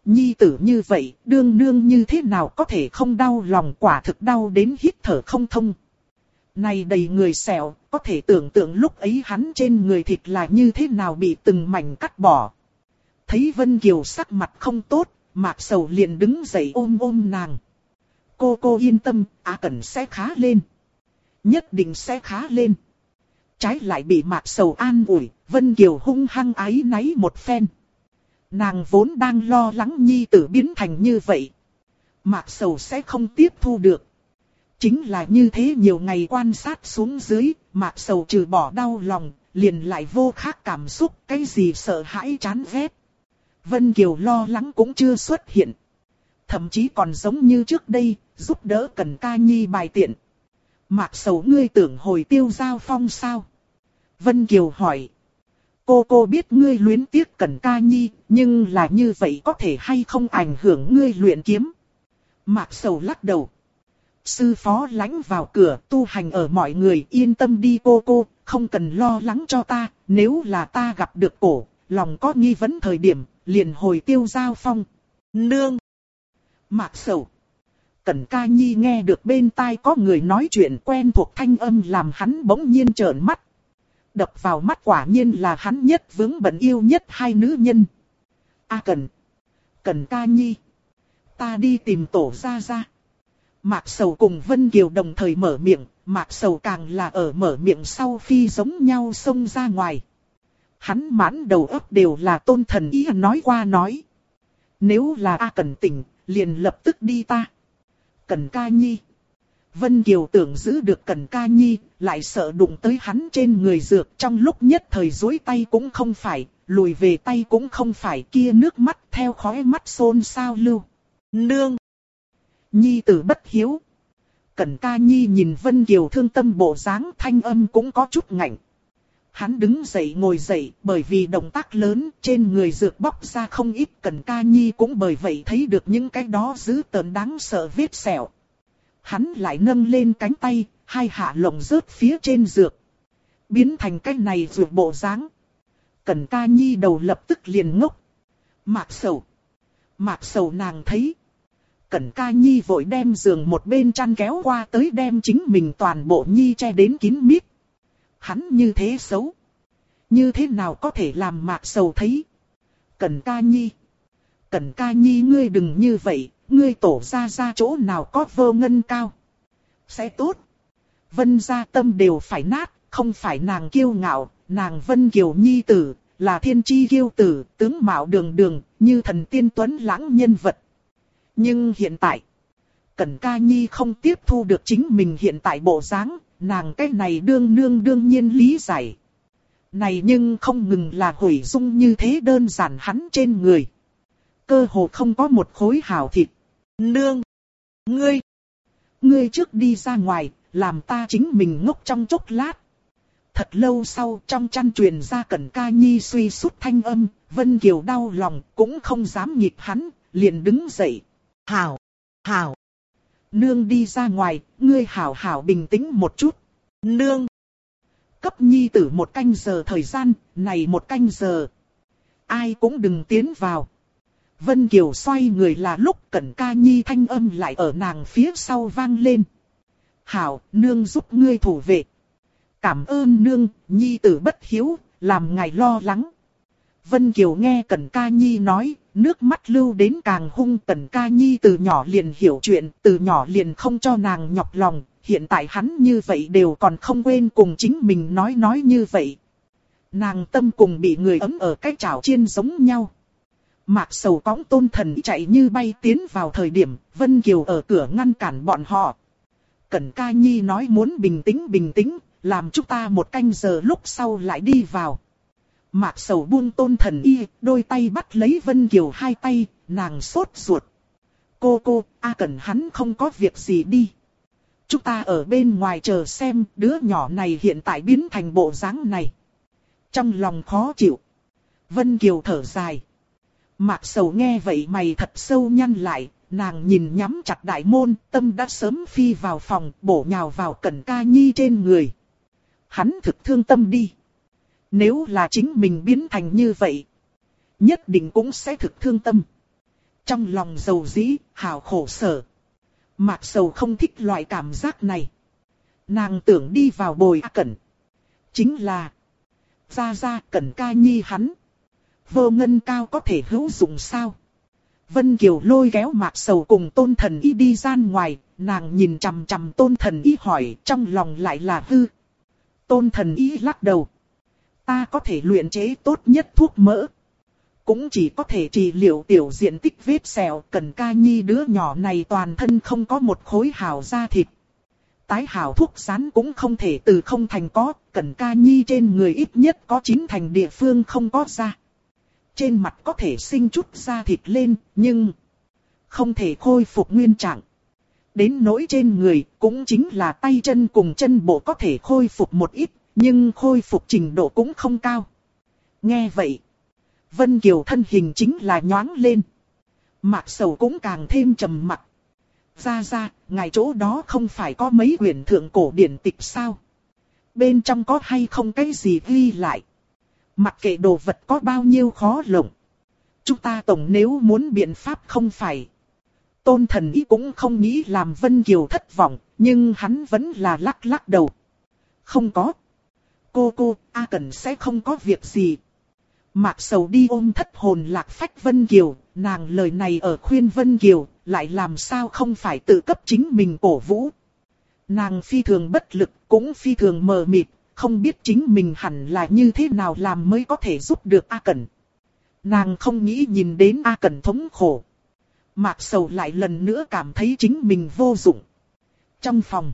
nhi tử như vậy, đương nương như thế nào có thể không đau lòng, quả thực đau đến hít thở không thông. Này đầy người sẹo, có thể tưởng tượng lúc ấy hắn trên người thịt là như thế nào bị từng mảnh cắt bỏ. Thấy Vân Kiều sắc mặt không tốt, Mạc Sầu liền đứng dậy ôm nàng. Cô yên tâm, A Cẩn sẽ khá lên. Nhất định sẽ khá lên. Trái lại bị Mạc Sầu an ủi, Vân Kiều hung hăng áy náy một phen. Nàng vốn đang lo lắng nhi tử biến thành như vậy. Mạc Sầu sẽ không tiếp thu được. Chính là như thế nhiều ngày quan sát xuống dưới, Mạc Sầu trừ bỏ đau lòng, liền lại vô khác cảm xúc, cái gì sợ hãi chán ghét. Vân Kiều lo lắng cũng chưa xuất hiện. Thậm chí còn giống như trước đây, giúp đỡ Cẩn Ca Nhi bài tiện. Mạc Sầu ngươi tưởng hồi Tiêu Giao Phong sao? Vân Kiều hỏi. Cô biết ngươi luyến tiếc Cẩn Ca Nhi, nhưng là như vậy có thể hay không ảnh hưởng ngươi luyện kiếm? Mạc Sầu lắc đầu. Sư phó lãnh vào cửa, tu hành ở mọi người, yên tâm đi cô, không cần lo lắng cho ta, nếu là ta gặp được cổ, lòng có nghi vấn thời điểm, liền hồi Tiêu Giao Phong. Nương! Mạc Sầu! Cẩn Ca Nhi nghe được bên tai có người nói chuyện quen thuộc thanh âm làm hắn bỗng nhiên trợn mắt. Đập vào mắt quả nhiên là hắn nhất vướng bận yêu nhất hai nữ nhân. A Cẩn Ca Nhi! Ta đi tìm tổ ra. Mạc Sầu cùng Vân Kiều đồng thời mở miệng, Mạc Sầu càng là ở mở miệng sau phi giống nhau xông ra ngoài. Hắn mãn đầu óc đều là Tôn Thần Ý nói qua nói. Nếu là A Cẩn tỉnh, liền lập tức đi ta. Cẩn Ca Nhi. Vân Kiều tưởng giữ được Cẩn Ca Nhi, lại sợ đụng tới hắn trên người dược, trong lúc nhất thời duỗi tay cũng không phải, lùi về tay cũng không phải, kia nước mắt theo khóe mắt xôn xao lưu. Nương! Nhi tử bất hiếu. Cẩn Ca Nhi nhìn Vân Kiều thương tâm bộ dáng, thanh âm cũng có chút ngạnh. Hắn đứng dậy ngồi dậy, bởi vì động tác lớn, trên người dược bóc ra không ít, Cẩn Ca Nhi cũng bởi vậy thấy được những cái đó dữ tợn đáng sợ vết sẹo. Hắn lại nâng lên cánh tay, hai hạ lồng rớt phía trên dược. Biến thành cái này dược bộ dáng. Cẩn Ca Nhi đầu lập tức liền ngốc. Mạc Sầu nàng thấy. Cẩn Ca Nhi vội đem giường một bên chăn kéo qua tới đem chính mình toàn bộ Nhi che đến kín mít. Hắn như thế xấu. Như thế nào có thể làm Mạc Sầu thấy? Cẩn Ca Nhi ngươi đừng như vậy, ngươi tổ ra chỗ nào có vô ngân cao. Sẽ tốt. Vân gia tâm đều phải nát, không phải nàng kiêu ngạo, nàng Vân Kiều Nhi tử, là thiên chi kiêu tử, tướng mạo đường, như thần tiên tuấn lãng nhân vật. Nhưng hiện tại, Cẩn Ca Nhi không tiếp thu được chính mình hiện tại bộ dáng, nàng cái này đương nhiên lý giải. Này nhưng không ngừng là hủy dung như thế đơn giản hắn trên người. Cơ hồ không có một khối hảo thịt. Nương! Ngươi trước đi ra ngoài, làm ta chính mình ngốc trong chốc lát. Thật lâu sau trong chăn truyền ra Cẩn Ca Nhi suy sút thanh âm, Vân Kiều đau lòng cũng không dám nghịch hắn, liền đứng dậy. Hảo! Nương đi ra ngoài, ngươi hảo bình tĩnh một chút. Nương! Cấp Nhi tử 1 canh giờ thời gian, này 1 canh giờ. Ai cũng đừng tiến vào. Vân Kiều xoay người là lúc Cẩn Ca Nhi thanh âm lại ở nàng phía sau vang lên. Hảo, nương giúp ngươi thủ vệ. Cảm ơn nương, Nhi tử bất hiếu, làm ngài lo lắng. Vân Kiều nghe Cẩn Ca Nhi nói, nước mắt lưu đến càng hung. Cẩn Ca Nhi từ nhỏ liền hiểu chuyện, từ nhỏ liền không cho nàng nhọc lòng. Hiện tại hắn như vậy đều còn không quên cùng chính mình nói như vậy. Nàng tâm cùng bị người ấm ở cái chảo chiên giống nhau. Mạc Sầu cõng Tôn Thần chạy như bay tiến vào thời điểm, Vân Kiều ở cửa ngăn cản bọn họ. Cẩn Ca Nhi nói muốn bình tĩnh, làm chúng ta 1 canh giờ lúc sau lại đi vào. Mạc Sầu buông Tôn Thần y, đôi tay bắt lấy Vân Kiều hai tay, nàng sốt ruột. Cô, Cẩn hắn không có việc gì đi. Chúng ta ở bên ngoài chờ xem đứa nhỏ này hiện tại biến thành bộ dáng này. Trong lòng khó chịu. Vân Kiều thở dài. Mạc Sầu nghe vậy mày thật sâu nhăn lại, nàng nhìn nhắm chặt đại môn, tâm đã sớm phi vào phòng, bổ nhào vào Cẩn Ca Nhi trên người. Hắn thực thương tâm đi. Nếu là chính mình biến thành như vậy, nhất định cũng sẽ thực thương tâm. Trong lòng dầu dĩ, hào khổ sở. Mạc Sầu không thích loại cảm giác này. Nàng tưởng đi vào bồi A Cẩn. Chính là ra Cẩn ca nhi hắn. Vô ngân cao có thể hữu dụng sao? Vân Kiều lôi kéo Mạc Sầu cùng Tôn Thần Y đi ra ngoài, nàng nhìn chằm chằm Tôn Thần Y hỏi, trong lòng lại là hư. Tôn Thần Y lắc đầu. Ta có thể luyện chế tốt nhất thuốc mỡ. Cũng chỉ có thể trị liệu tiểu diện tích vết sẹo. Cẩn ca nhi đứa nhỏ này toàn thân không có một khối hào da thịt. Tái hào thuốc rán cũng không thể từ không thành có. Cẩn ca nhi trên người ít nhất có 9 thành địa phương không có da. Trên mặt có thể sinh chút da thịt lên, nhưng không thể khôi phục nguyên trạng. Đến nỗi trên người, cũng chính là tay chân cùng chân bộ có thể khôi phục một ít, nhưng khôi phục trình độ cũng không cao. Nghe vậy, Vân Kiều thân hình chính là nhoáng lên. Mạc Sầu cũng càng thêm trầm mặc. Ra, ngài chỗ đó không phải có mấy quyển thượng cổ điển tịch sao? Bên trong có hay không cái gì ghi lại? Mặc kệ đồ vật có bao nhiêu khó lộng. Chúng ta tổng nếu muốn biện pháp không phải. Tôn Thần Y cũng không nghĩ làm Vân Kiều thất vọng, nhưng hắn vẫn là lắc đầu. Không có. Cô, A Cẩn sẽ không có việc gì. Mạc Sầu đi ôm thất hồn lạc phách Vân Kiều, nàng lời này ở khuyên Vân Kiều, lại làm sao không phải tự cấp chính mình cổ vũ. Nàng phi thường bất lực, cũng phi thường mờ mịt, không biết chính mình hẳn là như thế nào làm mới có thể giúp được A Cẩn. Nàng không nghĩ nhìn đến A Cẩn thống khổ. Mạc Sầu lại lần nữa cảm thấy chính mình vô dụng. Trong phòng,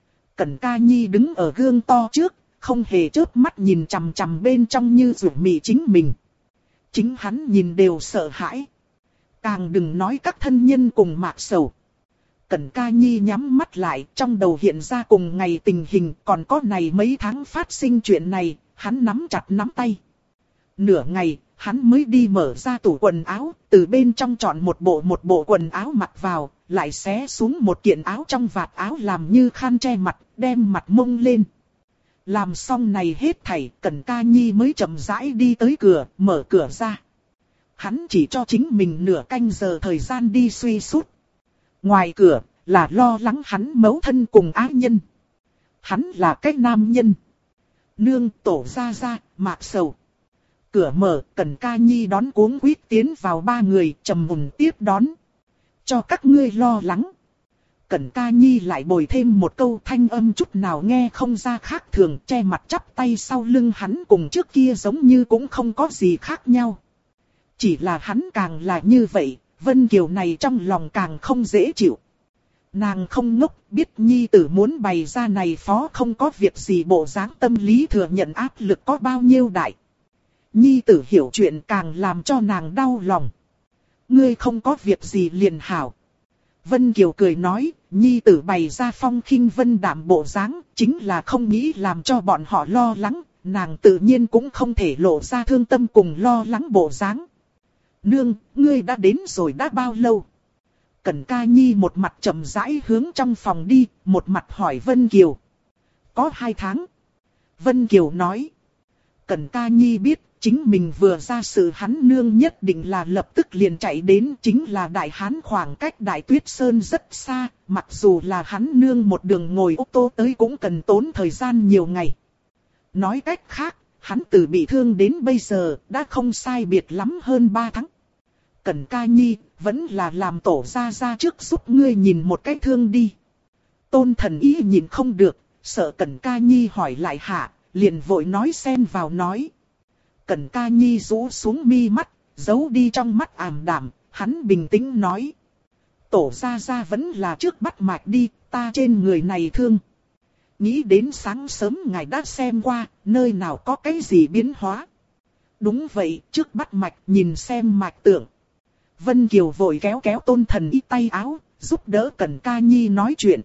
Cẩn ca nhi đứng ở gương to trước, không hề chớp mắt nhìn chằm chằm bên trong như rủ mị chính mình. Chính hắn nhìn đều sợ hãi. Càng đừng nói các thân nhân cùng Mạc Sầu. Cẩn ca nhi nhắm mắt lại, trong đầu hiện ra cùng ngày tình hình, còn có này mấy tháng phát sinh chuyện này, hắn nắm chặt nắm tay. Nửa ngày, hắn mới đi mở ra tủ quần áo, từ bên trong chọn một bộ quần áo mặc vào, lại xé xuống một kiện áo trong vạt áo làm như khăn che mặt, đem mặt mông lên. Làm xong này hết thảy, Cẩn ca nhi mới chậm rãi đi tới cửa, mở cửa ra. Hắn chỉ cho chính mình nửa canh giờ thời gian đi suy sút. Ngoài cửa, là lo lắng hắn mẫu thân cùng ái nhân. Hắn là cái nam nhân. Nương, tổ ra, Mạc Sầu. Cửa mở, Cẩn ca nhi đón cuống quýt tiến vào ba người, trầm mùng tiếp đón. Cho các ngươi lo lắng. Cẩn ca nhi lại bồi thêm một câu, thanh âm chút nào nghe không ra khác thường, che mặt chắp tay sau lưng hắn cùng trước kia giống như cũng không có gì khác nhau. Chỉ là hắn càng là như vậy, Vân Kiều này trong lòng càng không dễ chịu. Nàng không ngốc, biết nhi tử muốn bày ra này phó không có việc gì bộ dáng tâm lý thừa nhận áp lực có bao nhiêu đại. Nhi tử hiểu chuyện càng làm cho nàng đau lòng. Ngươi không có việc gì liền hảo. Vân Kiều cười nói, nhi tử bày ra phong khinh vân đạm bộ dáng, chính là không nghĩ làm cho bọn họ lo lắng, nàng tự nhiên cũng không thể lộ ra thương tâm cùng lo lắng bộ dáng. Nương, ngươi đã đến rồi đã bao lâu? Cẩn ca nhi một mặt chậm rãi hướng trong phòng đi, một mặt hỏi Vân Kiều. Có 2 tháng. Vân Kiều nói. Cẩn ca nhi biết, chính mình vừa ra sự hắn nương nhất định là lập tức liền chạy đến, chính là Đại Hán khoảng cách Đại Tuyết Sơn rất xa, mặc dù là hắn nương một đường ngồi ô tô tới cũng cần tốn thời gian nhiều ngày. Nói cách khác, hắn từ bị thương đến bây giờ đã không sai biệt lắm hơn 3 tháng. Cẩn ca nhi, vẫn là làm tổ ra trước giúp ngươi nhìn một cái thương đi. Tôn Thần Y nhìn không được, sợ Cẩn ca nhi hỏi lại hạ, liền vội nói xen vào nói. Cẩn ca nhi rũ xuống mi mắt, giấu đi trong mắt ảm đạm, hắn bình tĩnh nói. Tổ ra vẫn là trước bắt mạch đi, ta trên người này thương. Nghĩ đến sáng sớm ngài đã xem qua, nơi nào có cái gì biến hóa. Đúng vậy, trước bắt mạch nhìn xem mạch tượng. Vân Kiều vội kéo Tôn Thần Y tay áo, giúp đỡ Cẩn ca nhi nói chuyện.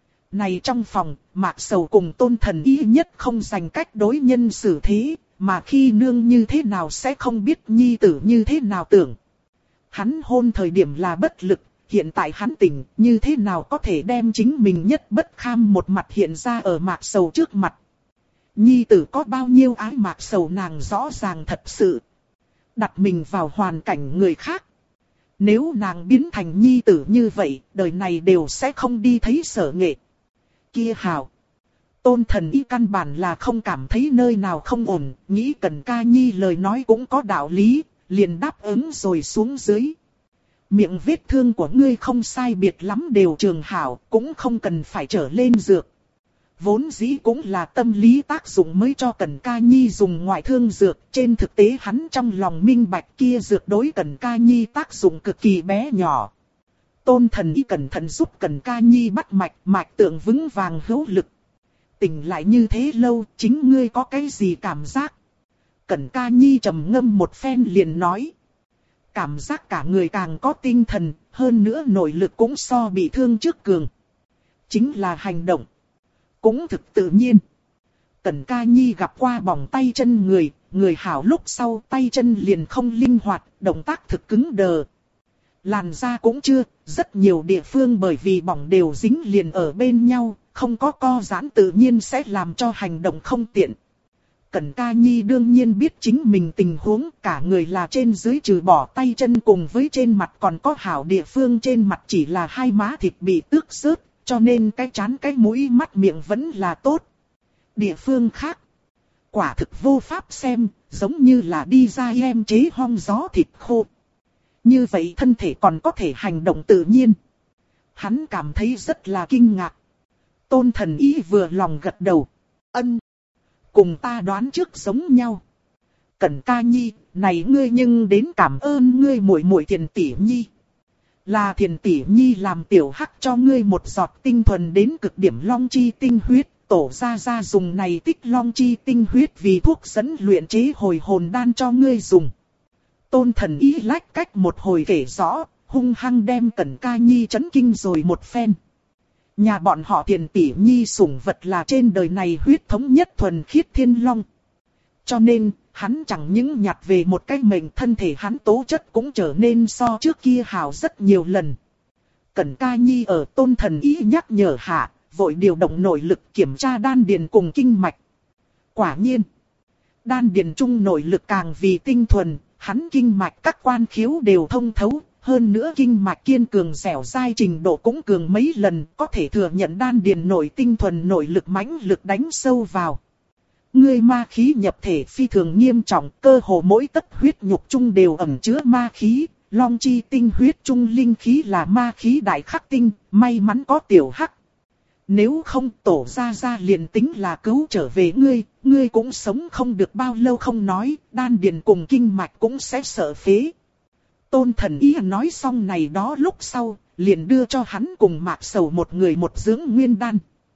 Này trong phòng, Mạc Sầu cùng Tôn Thần Y nhất không dành cách đối nhân xử thế, mà khi nương như thế nào sẽ không biết nhi tử như thế nào tưởng. Hắn hôn thời điểm là bất lực, hiện tại hắn tỉnh, như thế nào có thể đem chính mình nhất bất kham một mặt hiện ra ở Mạc Sầu trước mặt. Nhi tử có bao nhiêu ái Mạc Sầu nàng rõ ràng thật sự. Đặt mình vào hoàn cảnh người khác. Nếu nàng biến thành nhi tử như vậy, đời này đều sẽ không đi thấy Sở Nghệ. Kia hào. Tôn Thần Y căn bản là không cảm thấy nơi nào không ổn, nghĩ Cẩn Ca Nhi lời nói cũng có đạo lý, liền đáp ứng rồi xuống dưới. Miệng vết thương của ngươi không sai biệt lắm đều trường hảo, cũng không cần phải trở lên dược. Vốn dĩ cũng là tâm lý tác dụng mới cho Cẩn Ca Nhi dùng ngoại thương dược, trên thực tế hắn trong lòng minh bạch kia dược đối Cẩn Ca Nhi tác dụng cực kỳ bé nhỏ. Tôn Thần Y cẩn thận giúp Cẩn Ca Nhi bắt mạch, mạch tượng vững vàng hữu lực. Tỉnh lại như thế lâu, chính ngươi có cái gì cảm giác? Cẩn Ca Nhi trầm ngâm một phen liền nói. Cảm giác cả người càng có tinh thần, hơn nữa nội lực cũng so bị thương trước cường. Chính là hành động. Cũng thực tự nhiên. Cẩn Ca Nhi gặp qua bỏng tay chân người hảo lúc sau tay chân liền không linh hoạt, động tác thực cứng đờ. Làn da cũng chưa, rất nhiều địa phương bởi vì bỏng đều dính liền ở bên nhau, không có co giãn tự nhiên sẽ làm cho hành động không tiện. Cẩn Ca Nhi đương nhiên biết chính mình tình huống, cả người là trên dưới trừ bỏ tay chân cùng với trên mặt còn có hảo địa phương trên mặt chỉ là hai má thịt bị tước rớt, cho nên cái trán cái mũi mắt miệng vẫn là tốt. Địa phương khác, quả thực vô pháp xem, giống như là đi ra em chế hong gió thịt khô. Như vậy thân thể còn có thể hành động tự nhiên. Hắn cảm thấy rất là kinh ngạc. Tôn Thần Y vừa lòng gật đầu. Ân. Cùng ta đoán trước giống nhau. Cẩn Ca Nhi, này ngươi nhưng đến cảm ơn ngươi muội muội Thiền tỷ nhi. Là Thiền tỷ nhi làm tiểu hắc cho ngươi một giọt tinh thuần đến cực điểm long chi tinh huyết. Tổ ra dùng này tích long chi tinh huyết vì thuốc dẫn luyện chế hồi hồn đan cho ngươi dùng. Tôn Thần Y lách cách một hồi kể rõ, hung hăng đem Cẩn Ca Nhi chấn kinh rồi một phen. Nhà bọn họ Thiền tỷ nhi sủng vật là trên đời này huyết thống nhất thuần khiết thiên long. Cho nên, hắn chẳng những nhặt về một cái mệnh, thân thể hắn tố chất cũng trở nên so trước kia hảo rất nhiều lần. Cẩn Ca Nhi ở Tôn Thần Y nhắc nhở hạ, vội điều động nội lực kiểm tra đan điền cùng kinh mạch. Quả nhiên, đan điền trung nội lực càng vì tinh thuần, hắn kinh mạch các quan khiếu đều thông thấu. Hơn nữa kinh mạch kiên cường dẻo dai trình độ cũng cường mấy lần, có thể thừa nhận đan điền nội tinh thuần nội lực mãnh lực đánh sâu vào. Ngươi ma khí nhập thể phi thường nghiêm trọng, cơ hồ mỗi tấc huyết nhục trung đều ẩn chứa ma khí, long chi tinh huyết trung linh khí là ma khí đại khắc tinh, may mắn có tiểu hắc. Nếu không tổ ra liền tính là cứu trở về ngươi cũng sống không được bao lâu không nói, đan điền cùng kinh mạch cũng sẽ sợ phế. Tôn Thần Y nói xong này đó lúc sau, liền đưa cho hắn cùng Mạc Sầu một người một dưỡng nguyên đan.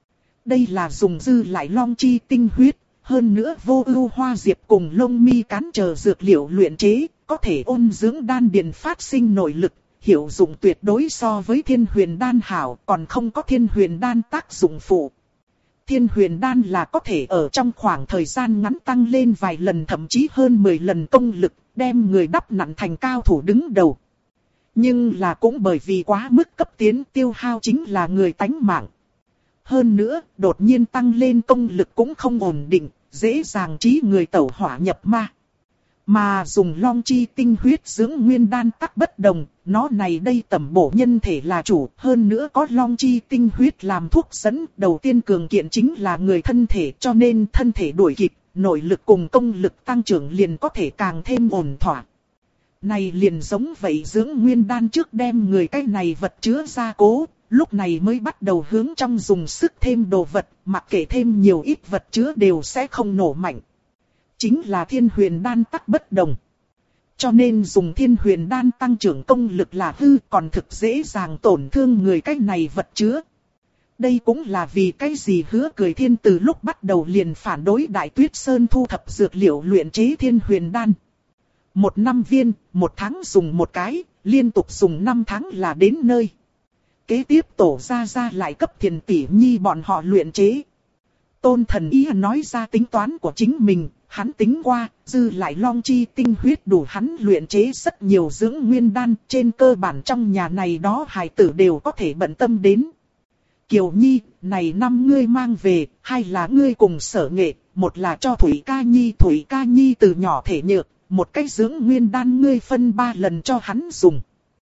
Đây là dùng dư lại long chi tinh huyết, hơn nữa vô ưu hoa diệp cùng lông mi cán chờ dược liệu luyện chế, có thể ôn dưỡng đan điền phát sinh nội lực, hiệu dụng tuyệt đối so với thiên huyền đan hảo, còn không có thiên huyền đan tác dụng phụ. Thiên huyền đan là có thể ở trong khoảng thời gian ngắn tăng lên vài lần thậm chí hơn 10 lần công lực, đem người đắp nặn thành cao thủ đứng đầu. Nhưng là cũng bởi vì quá mức cấp tiến tiêu hao chính là người tánh mạng. Hơn nữa, đột nhiên tăng lên công lực cũng không ổn định, dễ dàng trí người tẩu hỏa nhập ma. Mà dùng long chi tinh huyết dưỡng nguyên đan tắc bất đồng, nó này đây tẩm bổ nhân thể là chủ, hơn nữa có long chi tinh huyết làm thuốc dẫn, đầu tiên cường kiện chính là người thân thể, cho nên thân thể đuổi kịp, nội lực cùng công lực tăng trưởng liền có thể càng thêm ổn thỏa. Này liền giống vậy dưỡng nguyên đan trước đem người cái này vật chứa ra cố, lúc này mới bắt đầu hướng trong dùng sức thêm đồ vật, mặc kệ thêm nhiều ít vật chứa đều sẽ không nổ mạnh. Chính là thiên huyền đan tắc bất đồng. Cho nên dùng thiên huyền đan tăng trưởng công lực là hư, còn thực dễ dàng tổn thương người cái này vật chứa. Đây cũng là vì cái gì Hứa Cười Thiên từ lúc bắt đầu liền phản đối Đại Tuyết Sơn thu thập dược liệu luyện chế thiên huyền đan. 1 năm viên, 1 tháng dùng một cái, liên tục dùng 5 tháng là đến nơi. Kế tiếp tổ ra lại cấp Thiền tỷ nhi bọn họ luyện chế. Tôn Thần Y nói ra tính toán của chính mình, hắn tính qua, dư lại long chi tinh huyết đủ hắn luyện chế rất nhiều dưỡng nguyên đan, trên cơ bản trong nhà này đó hài tử đều có thể bận tâm đến. Kiều Nhi, này năm ngươi mang về, hay là ngươi cùng Sở Nghệ, một là cho Thủy Ca Nhi từ nhỏ thể nhược, một cái dưỡng nguyên đan ngươi phân 3 lần cho hắn dùng.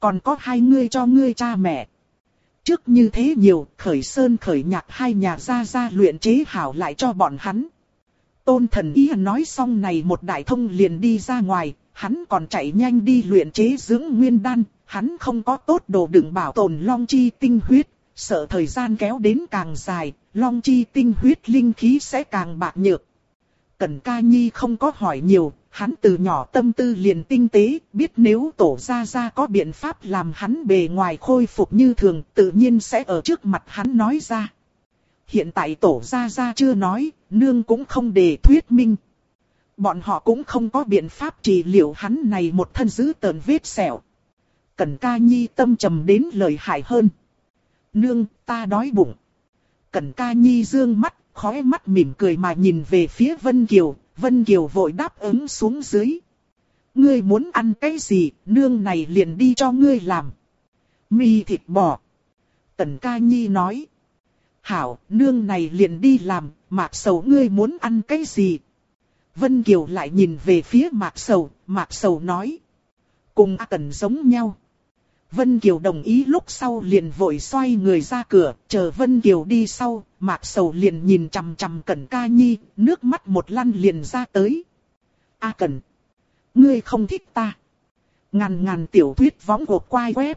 còn có hai ngươi cho ngươi cha mẹ. Trước như thế nhiều, khởi sơn khởi nhạc hai nhà gia luyện chế hảo lại cho bọn hắn. Tôn Thần Ý nói xong này một đại thông liền đi ra ngoài, hắn còn chạy nhanh đi luyện chế dưỡng nguyên đan, hắn không có tốt đồ đựng bảo tồn long chi tinh huyết, sợ thời gian kéo đến càng dài, long chi tinh huyết linh khí sẽ càng bạc nhược. Cẩn Ca Nhi không có hỏi nhiều, hắn từ nhỏ tâm tư liền tinh tế, biết nếu tổ gia có biện pháp làm hắn bề ngoài khôi phục như thường, tự nhiên sẽ ở trước mặt hắn nói ra. Hiện tại tổ gia chưa nói, nương cũng không để thuyết minh. Bọn họ cũng không có biện pháp trị liệu hắn này một thân dữ tợn vết sẹo. Cẩn Ca Nhi tâm trầm đến lợi hại hơn. Nương, ta đói bụng. Cẩn Ca Nhi dương mắt, khóe mắt mỉm cười mà nhìn về phía Vân Kiều. Vân Kiều vội đáp ứng xuống dưới. Ngươi muốn ăn cái gì, nương này liền đi cho ngươi làm. Mì thịt bò. Cẩn Ca Nhi nói. Hảo, nương này liền đi làm, Mạc Sầu ngươi muốn ăn cái gì? Vân Kiều lại nhìn về phía Mạc Sầu nói. Cùng A Cẩn giống nhau. Vân Kiều đồng ý lúc sau liền vội xoay người ra cửa, chờ Vân Kiều đi sau, Mạc Sầu liền nhìn chằm chằm Cẩn Ca Nhi, nước mắt một lăn liền ra tới. A Cẩn, ngươi không thích ta. Ngàn tiểu thuyết võng của quai web.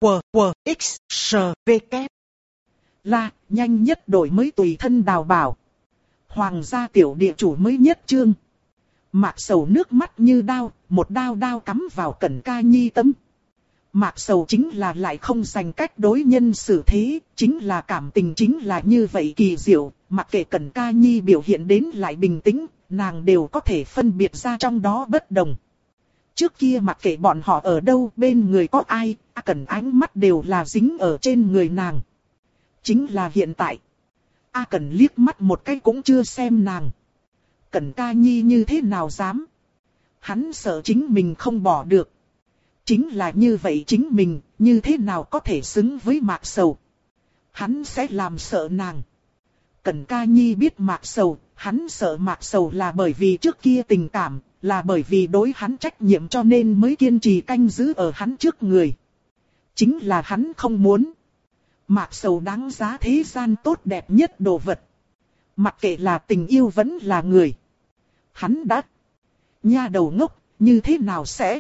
QQXSVK. Là, nhanh nhất đổi mới tùy thân đào bảo. Hoàng gia tiểu địa chủ mới nhất chương. Mạc Sầu nước mắt như đao, một đao cắm vào Cẩn Ca Nhi tâm. Mạc Sầu chính là lại không dành cách đối nhân xử thế, chính là cảm tình chính là như vậy kỳ diệu, mặc kệ Cẩn Ca Nhi biểu hiện đến lại bình tĩnh, nàng đều có thể phân biệt ra trong đó bất đồng. Trước kia mặc kệ bọn họ ở đâu, bên người có ai, Cẩn ánh mắt đều là dính ở trên người nàng. Chính là hiện tại, Cẩn liếc mắt một cái cũng chưa xem nàng. Cẩn Ca Nhi như thế nào dám? Hắn sợ chính mình không bỏ được. Chính là như vậy chính mình, như thế nào có thể xứng với Mạc Sầu. Hắn sẽ làm sợ nàng. Cẩn Ca Nhi biết Mạc Sầu, hắn sợ Mạc Sầu là bởi vì trước kia tình cảm, là bởi vì đối hắn trách nhiệm cho nên mới kiên trì canh giữ ở hắn trước người. Chính là hắn không muốn. Mạc Sầu đáng giá thế gian tốt đẹp nhất đồ vật. Mặc kệ là tình yêu vẫn là người. Hắn đã. Nha đầu ngốc, như thế nào sẽ?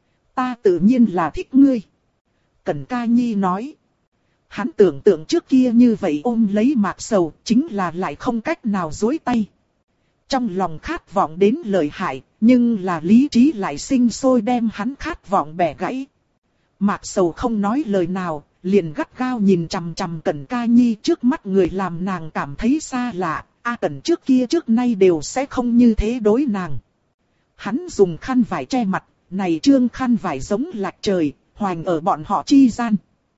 Ta tự nhiên là thích ngươi. Cẩn Ca Nhi nói. Hắn tưởng tượng trước kia như vậy ôm lấy Mạc Sầu, chính là lại không cách nào duỗi tay. Trong lòng khát vọng đến lợi hại, nhưng là lý trí lại sinh sôi đem hắn khát vọng bẻ gãy. Mạc Sầu không nói lời nào, liền gắt gao nhìn chằm chằm Cẩn Ca Nhi, trước mắt người làm nàng cảm thấy xa lạ. Cẩn trước kia trước nay đều sẽ không như thế đối nàng. Hắn dùng khăn vải che mặt, này trương khăn vải giống lạch trời, hoành ở bọn họ chi gian.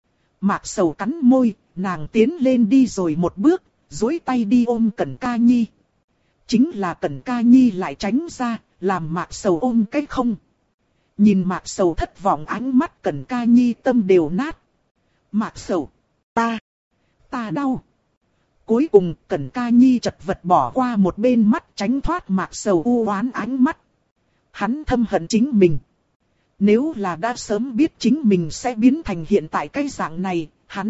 Mạc Sầu cắn môi, nàng tiến lên đi rồi một bước, duỗi tay đi ôm Cẩn Ca Nhi. Chính là Cẩn Ca Nhi lại tránh ra, làm Mạc Sầu ôm cái không. Nhìn Mạc Sầu thất vọng ánh mắt, Cẩn Ca Nhi tâm đều nát. Mạc Sầu, ta đau. Cuối cùng Cẩn Ca Nhi chật vật bỏ qua một bên mắt, tránh thoát Mạc Sầu u oán ánh mắt. Hắn thâm hận chính mình. Nếu là đã sớm biết chính mình sẽ biến thành hiện tại cái dạng này,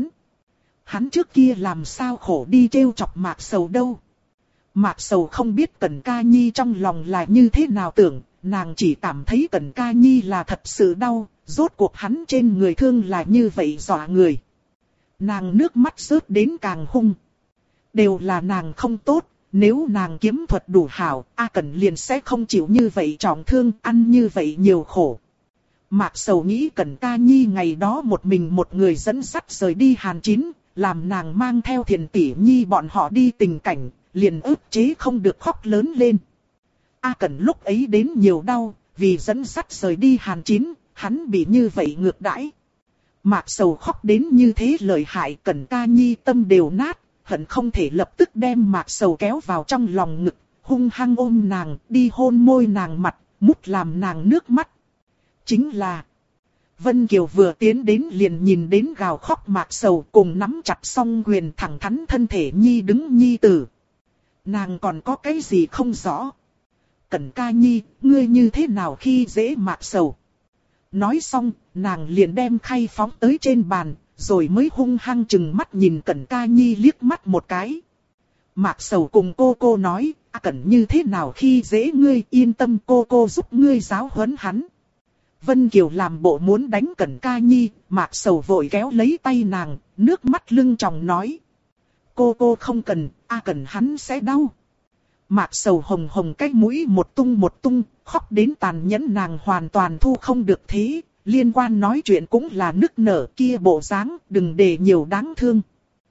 hắn trước kia làm sao khổ đi trêu chọc Mạc Sầu đâu. Mạc Sầu không biết Cẩn Ca Nhi trong lòng là như thế nào tưởng, nàng chỉ cảm thấy Cẩn Ca Nhi là thật sự đau, rốt cuộc hắn trên người thương là như vậy dọa người. Nàng nước mắt rớt đến càng hung. Đều là nàng không tốt, nếu nàng kiếm thuật đủ hảo, Cẩn liền sẽ không chịu như vậy trọng thương, ăn như vậy nhiều khổ. Mạc Sầu nghĩ Cẩn Ca Nhi ngày đó một mình một người dẫn dắt rời đi Hàn Chín, làm nàng mang theo Thiền Tỷ Nhi bọn họ đi tình cảnh, liền ức chế không được khóc lớn lên. Cẩn lúc ấy đến nhiều đau, vì dẫn dắt rời đi Hàn Chín, hắn bị như vậy ngược đãi. Mạc Sầu khóc đến như thế lợi hại, Cẩn Ca Nhi tâm đều nát, hận không thể lập tức đem Mạc Sầu kéo vào trong lòng ngực, hung hăng ôm nàng, đi hôn môi nàng mặt, mút làm nàng nước mắt. Chính là Vân Kiều vừa tiến đến liền nhìn đến gào khóc Mạc Sầu, cùng nắm chặt song quyền thẳng thắn thân thể nhi đứng nhi tử. Nàng còn có cái gì không rõ. Cẩn Ca Nhi, ngươi như thế nào khi dễ Mạc Sầu? Nói xong, nàng liền đem khay phóng tới trên bàn, rồi mới hung hăng chừng mắt nhìn Cẩn Ca Nhi liếc mắt một cái. Mạc Sầu cùng cô nói, Cẩn như thế nào khi dễ ngươi, yên tâm cô giúp ngươi giáo huấn hắn. Vân Kiều làm bộ muốn đánh Cẩn Ca Nhi, Mạc Sầu vội kéo lấy tay nàng, nước mắt lưng tròng nói. Cô không cần, Cẩn hắn sẽ đau. Mạc Sầu hồng hồng cái mũi một tung, khóc đến tàn nhẫn, nàng hoàn toàn thu không được thế, liên quan nói chuyện cũng là nức nở, kia bộ dáng, đừng để nhiều đáng thương.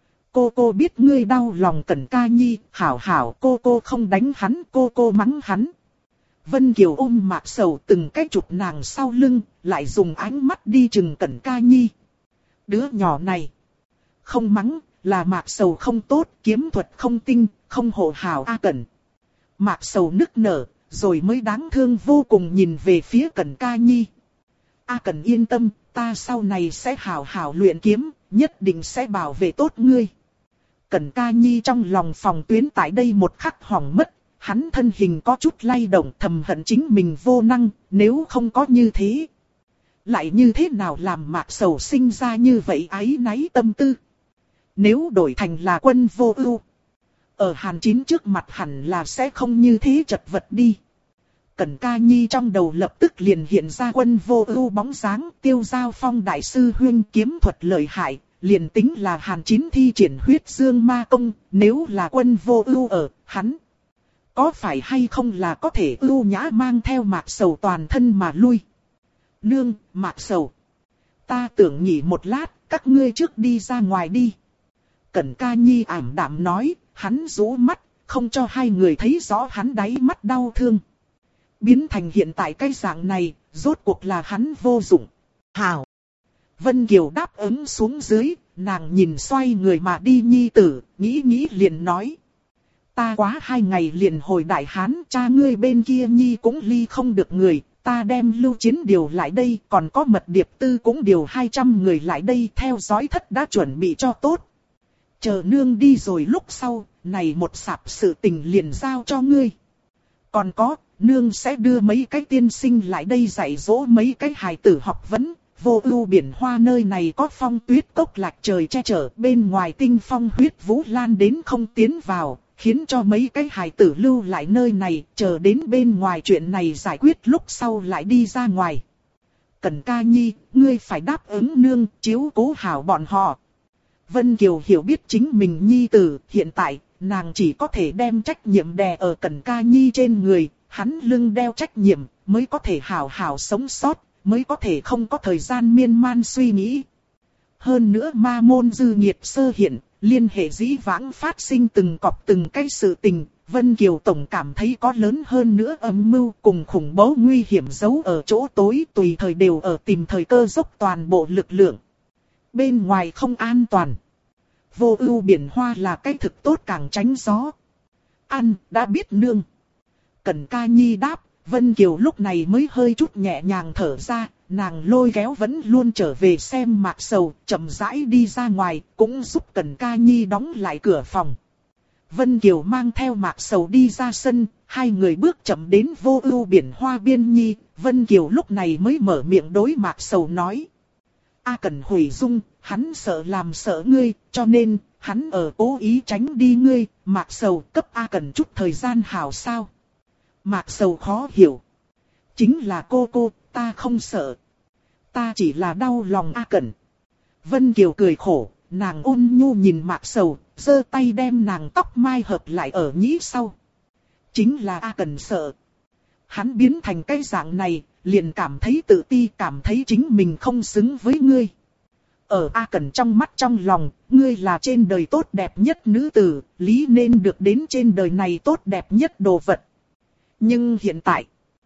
Cô biết ngươi đau lòng Cẩn Ca Nhi, hảo cô không đánh hắn, cô mắng hắn. Vân Kiều ôm Mạc Sầu từng cái chụp nàng sau lưng, lại dùng ánh mắt đi chừng Cẩn Ca Nhi. Đứa nhỏ này, không mắng, là Mạc Sầu không tốt, kiếm thuật không tinh, không hộ hảo Cẩn. Mạc Sầu nức nở, rồi mới đáng thương vô cùng nhìn về phía Cẩn Ca Nhi. Cẩn yên tâm, ta sau này sẽ hảo luyện kiếm, nhất định sẽ bảo vệ tốt ngươi. Cẩn Ca Nhi trong lòng phòng tuyến tại đây một khắc hỏng mất, hắn thân hình có chút lay động, thầm hận chính mình vô năng, nếu không có như thế. Lại như thế nào làm Mạc Sầu sinh ra như vậy áy náy tâm tư. Nếu đổi thành là Quân Vô Ưu, ở Hàn Chín trước mặt hẳn là sẽ không như thế chật vật đi. Cẩn Ca Nhi trong đầu lập tức liền hiện ra Quân Vô Ưu bóng dáng, Tiêu Giao Phong đại sư huynh kiếm thuật lợi hại, liền tính là Hàn Chín thi triển huyết dương ma công, nếu là Quân Vô Ưu ở, hắn có phải hay không là có thể ưu nhã mang theo Mạc Sầu toàn thân mà lui. Nương, Mạc Sầu, ta tưởng nghỉ một lát, các ngươi trước đi ra ngoài đi. Cẩn Ca Nhi ảm đạm nói, hắn rũ mắt, không cho hai người thấy rõ hắn đáy mắt đau thương. Biến thành hiện tại cái dạng này, rốt cuộc là hắn vô dụng. Hảo. Vân Kiều đáp ứng xuống dưới, nàng nhìn xoay người mà đi nhi tử, nghĩ liền nói. Ta quá 2 ngày liền hồi Đại Hán, cha ngươi bên kia nhi cũng ly không được người, ta đem Lưu Chiến điều lại đây, còn có Mật Điệp Tư cũng điều 200 người lại đây theo dõi thất đã chuẩn bị cho tốt. Chờ nương đi rồi lúc sau, này một sạp sự tình liền giao cho ngươi. Còn có, nương sẽ đưa mấy cái tiên sinh lại đây dạy dỗ mấy cái hài tử học vấn. Vô Ưu biển hoa nơi này có phong tuyết cốc lạch trời che chở, bên ngoài tinh phong huyết vũ lan đến không tiến vào, khiến cho mấy cái hài tử lưu lại nơi này, chờ đến bên ngoài chuyện này giải quyết lúc sau lại đi ra ngoài. Cẩn Ca Nhi, ngươi phải đáp ứng nương, chiếu cố hảo bọn họ. Vân Kiều hiểu biết chính mình nhi tử, hiện tại, nàng chỉ có thể đem trách nhiệm đè ở Cẩn Ca Nhi trên người, hắn lưng đeo trách nhiệm, mới có thể hảo sống sót, mới có thể không có thời gian miên man suy nghĩ. Hơn nữa ma môn dư nghiệt sơ hiện, liên hệ dĩ vãng phát sinh từng cọp từng cái sự tình, Vân Kiều tổng cảm thấy có lớn hơn nữa âm mưu cùng khủng bố nguy hiểm giấu ở chỗ tối, tùy thời đều ở tìm thời cơ dốc toàn bộ lực lượng. Bên ngoài không an toàn. Vô Ưu biển hoa là cái thực tốt càng tránh gió. Ăn, đã biết nương. Cẩn Ca Nhi đáp, Vân Kiều lúc này mới hơi chút nhẹ nhàng thở ra, nàng lôi kéo vẫn luôn trở về xem Mạc Sầu, chậm rãi đi ra ngoài, cũng giúp Cẩn Ca Nhi đóng lại cửa phòng. Vân Kiều mang theo Mạc Sầu đi ra sân, hai người bước chậm đến Vô Ưu biển hoa biên nhi, Vân Kiều lúc này mới mở miệng đối Mạc Sầu nói. Cẩn hủy dung, hắn sợ làm sợ ngươi, cho nên, hắn ở cố ý tránh đi ngươi, Mạc Sầu cấp Cẩn chút thời gian hảo sao. Mạc Sầu khó hiểu. Chính là cô, ta không sợ. Ta chỉ là đau lòng Cẩn. Vân Kiều cười khổ, nàng ôn nhu nhìn Mạc Sầu, giơ tay đem nàng tóc mai hợp lại ở nhĩ sau. Chính là Cẩn sợ. Hắn biến thành cái dạng này, liền cảm thấy tự ti, cảm thấy chính mình không xứng với ngươi. Ở Cẩn trong mắt trong lòng, ngươi là trên đời tốt đẹp nhất nữ tử, lý nên được đến trên đời này tốt đẹp nhất đồ vật. Nhưng hiện tại,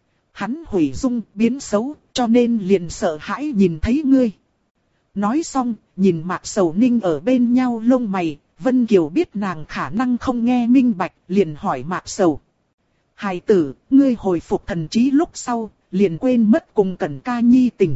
hắn hủy dung biến xấu, cho nên liền sợ hãi nhìn thấy ngươi. Nói xong, nhìn Mạc Sầu ninh ở bên nhau lông mày, Vân Kiều biết nàng khả năng không nghe minh bạch, liền hỏi Mạc Sầu. Hài tử, ngươi hồi phục thần trí lúc sau, liền quên mất cùng Cẩn Ca Nhi tình.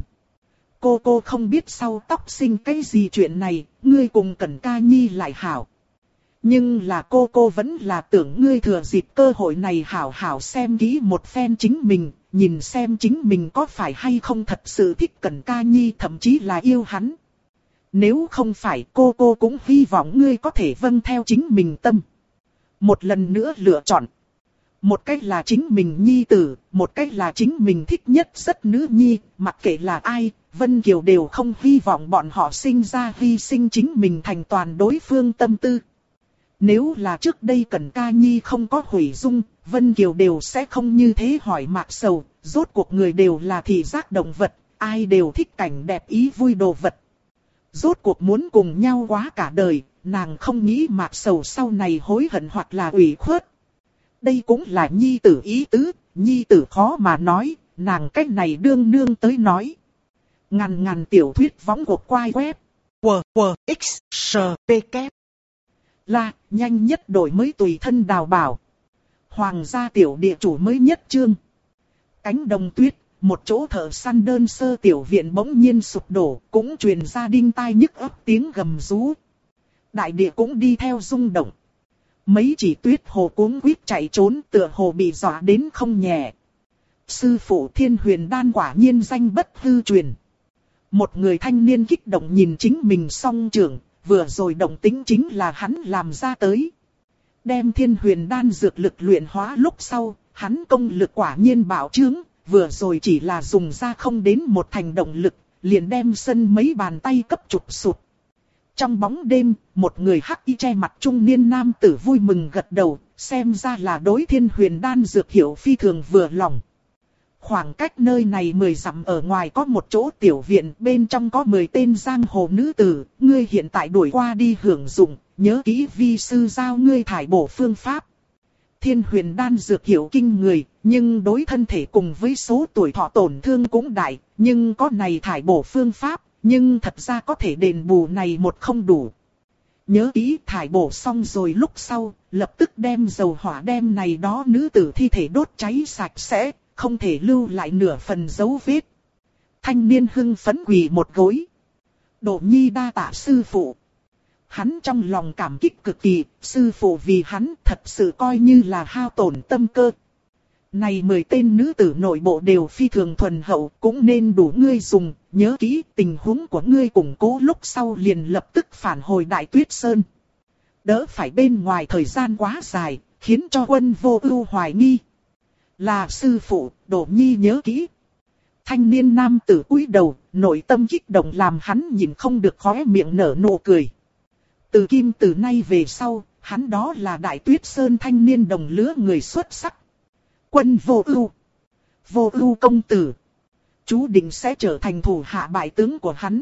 Cô không biết sau tóc sinh cái gì chuyện này, ngươi cùng Cẩn Ca Nhi lại hảo. Nhưng là cô vẫn là tưởng ngươi thừa dịp cơ hội này hảo xem kỹ một phen chính mình, nhìn xem chính mình có phải hay không thật sự thích Cẩn Ca Nhi, thậm chí là yêu hắn. Nếu không phải, cô cũng hy vọng ngươi có thể vâng theo chính mình tâm. Một lần nữa lựa chọn. Một cách là chính mình nhi tử, một cách là chính mình thích nhất rất nữ nhi, mặc kệ là ai, Vân Kiều đều không hy vọng bọn họ sinh ra hy sinh chính mình thành toàn đối phương tâm tư. Nếu là trước đây Cẩn Ca Nhi không có hủy dung, Vân Kiều đều sẽ không như thế hỏi Mạc Sầu, rốt cuộc người đều là thị giác động vật, ai đều thích cảnh đẹp ý vui đồ vật. Rốt cuộc muốn cùng nhau quá cả đời, nàng không nghĩ Mạc Sầu sau này hối hận hoặc là ủy khuất. Đây cũng là nhi tử ý tứ, nhi tử khó mà nói, nàng cách này đương nương tới nói. Ngàn tiểu thuyết võng cuộc quay web. WWXSPK là nhanh nhất đổi mới tùy thân đào bảo. Hoàng gia tiểu địa chủ mới nhất chương. Cánh đồng tuyết, một chỗ thợ săn đơn sơ tiểu viện bỗng nhiên sụp đổ, cũng truyền ra đinh tai nhức óc tiếng gầm rú. Đại địa cũng đi theo rung động. Mấy chỉ tuyết hồ cuống quýt chạy trốn, tựa hồ bị dọa đến không nhẹ. Sư phụ Thiên Huyền Đan quả nhiên danh bất hư truyền. Một người thanh niên kích động nhìn chính mình song trưởng, vừa rồi động tính chính là hắn làm ra tới. Đem Thiên Huyền Đan dược lực luyện hóa lúc sau, hắn công lực quả nhiên bạo trướng, vừa rồi chỉ là dùng ra không đến một thành động lực, liền đem sân mấy bàn tay cấp chụp sụt. Trong bóng đêm, một người hắc y che mặt trung niên nam tử vui mừng gật đầu, xem ra là đối Thiên Huyền Đan dược hiệu phi thường vừa lòng. Khoảng cách nơi này 10 dặm ở ngoài có một chỗ tiểu viện, bên trong có 10 tên giang hồ nữ tử, ngươi hiện tại đuổi qua đi hưởng dụng, nhớ kỹ vi sư giao ngươi thải bổ phương pháp. Thiên Huyền Đan dược hiệu kinh người, nhưng đối thân thể cùng với số tuổi thọ tổn thương cũng đại, nhưng có này thải bổ phương pháp, nhưng thật ra có thể đền bù này một không đủ. Nhớ kỹ thải bổ xong rồi lúc sau, lập tức đem dầu hỏa đem này đó nữ tử thi thể đốt cháy sạch sẽ, không thể lưu lại nửa phần dấu vết. Thanh niên hưng phấn quỳ một gối. Đỗ Nhi đa tạ sư phụ. Hắn trong lòng cảm kích cực kỳ, sư phụ vì hắn thật sự coi như là hao tổn tâm cơ. Này 10 tên nữ tử nội bộ đều phi thường thuần hậu, cũng nên đủ ngươi dùng, nhớ kỹ tình huống của ngươi củng cố lúc sau liền lập tức phản hồi Đại Tuyết Sơn. Đỡ phải bên ngoài thời gian quá dài, khiến cho Quân Vô Ưu hoài nghi. Là sư phụ, Đỗ Nhi nhớ kỹ. Thanh niên nam tử cúi đầu, nội tâm kích động làm hắn nhìn không được khóe miệng nở nụ cười. Từ Kim từ nay về sau, hắn đó là Đại Tuyết Sơn thanh niên đồng lứa người xuất sắc. Quân Vô Ưu, Vô Ưu công tử, chú định sẽ trở thành thủ hạ bại tướng của hắn.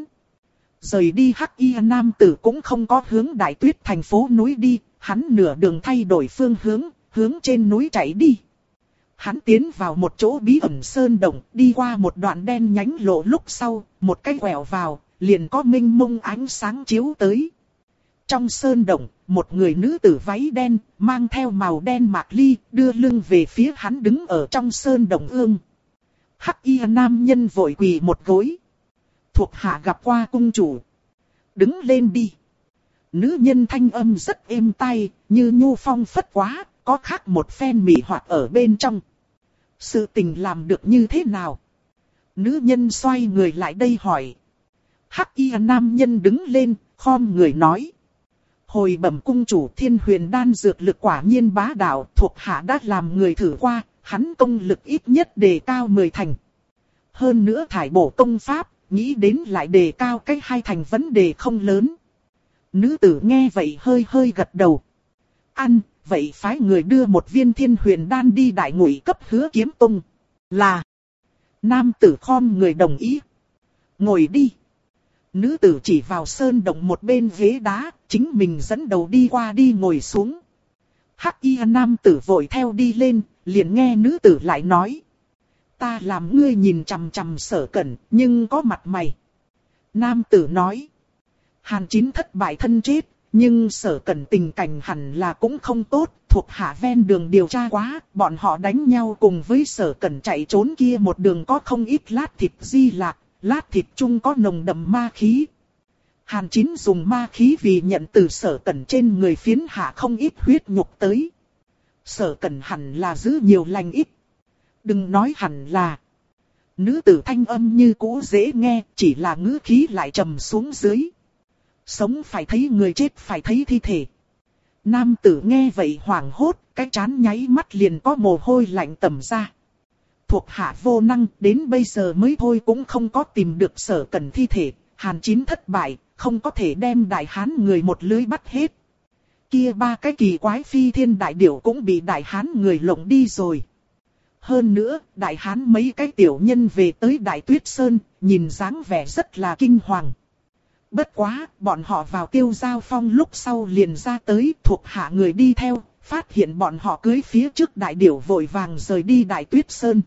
Rời đi Hắc Y nam tử cũng không có hướng Đại Tuyết thành phố núi đi, hắn nửa đường thay đổi phương hướng, hướng trên núi chạy đi. Hắn tiến vào một chỗ bí ẩn sơn động, đi qua một đoạn đen nhánh lộ lúc sau, một cái quẹo vào, liền có mênh mông ánh sáng chiếu tới. Trong sơn động, một người nữ tử váy đen, mang theo màu đen mạc ly, đưa lưng về phía hắn đứng ở trong sơn động ương. Hắc Y nam nhân vội quỳ một gối. Thuộc hạ gặp qua cung chủ. Đứng lên đi. Nữ nhân thanh âm rất êm tai, như nhu phong phất quá, có khác một phen mị hoặc ở bên trong. Sự tình làm được như thế nào? Nữ nhân xoay người lại đây hỏi. Hắc Y nam nhân đứng lên, khom người nói. Hồi bẩm cung chủ, Thiên Huyền Đan dược lực quả nhiên bá đạo, thuộc hạ đã làm người thử qua, hắn công lực ít nhất đề cao 10 thành. Hơn nữa thải bổ công pháp, nghĩ đến lại đề cao cách 2 thành vấn đề không lớn. Nữ tử nghe vậy hơi gật đầu. Ăn, vậy phái người đưa một viên Thiên Huyền Đan đi Đại Ngụy cấp Hứa Kiếm Tông. Là. Nam tử khom người đồng ý. Ngồi đi. Nữ tử chỉ vào sơn động một bên ghế đá, chính mình dẫn đầu đi qua đi ngồi xuống. Hắc Y nam tử vội theo đi lên, liền nghe nữ tử lại nói. Ta làm ngươi nhìn chằm chằm Sở Cẩn, nhưng có mặt mày. Nam tử nói. Hàn Chín thất bại thân chết, nhưng Sở Cẩn tình cảnh hẳn là cũng không tốt, thuộc hạ ven đường điều tra quá, bọn họ đánh nhau cùng với Sở Cẩn chạy trốn kia một đường có không ít lát thịt di lạc, lát thịt chung có nồng đậm ma khí. Hàn Chín dùng ma khí vì nhận từ Sở Cẩn trên người phiến hạ không ít huyết nhục tới. Sở Cẩn hẳn là giữ nhiều lành ít. Đừng nói hẳn là. Nữ tử thanh âm như cũ dễ nghe, chỉ là ngữ khí lại trầm xuống dưới. Sống phải thấy người, chết phải thấy thi thể. Nam tử nghe vậy hoảng hốt, cái trán nháy mắt liền có mồ hôi lạnh tẩm ra. Thuộc hạ vô năng, đến bây giờ mới thôi cũng không có tìm được Sở Cẩn thi thể. Hàn Chín thất bại, không có thể đem Đại Hán người một lưới bắt hết. Kia 3 cái kỳ quái phi thiên đại điểu cũng bị Đại Hán người lộng đi rồi. Hơn nữa, Đại Hán mấy cái tiểu nhân về tới Đại Tuyết Sơn, nhìn dáng vẻ rất là kinh hoàng. Bất quá, bọn họ vào Tiêu Giao Phong lúc sau liền ra tới, thuộc hạ người đi theo, phát hiện bọn họ cưới phía trước đại điểu vội vàng rời đi Đại Tuyết Sơn.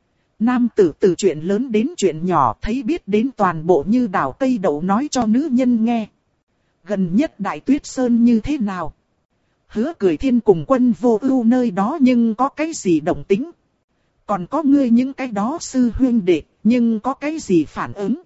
Nam tử từ chuyện lớn đến chuyện nhỏ thấy biết đến toàn bộ như đào cây đậu nói cho nữ nhân nghe. Gần nhất Đại Tuyết Sơn như thế nào? Hứa Cười Thiên cùng Quân Vô Ưu nơi đó nhưng có cái gì động tĩnh? Còn có ngươi những cái đó sư huynh đệ, nhưng có cái gì phản ứng?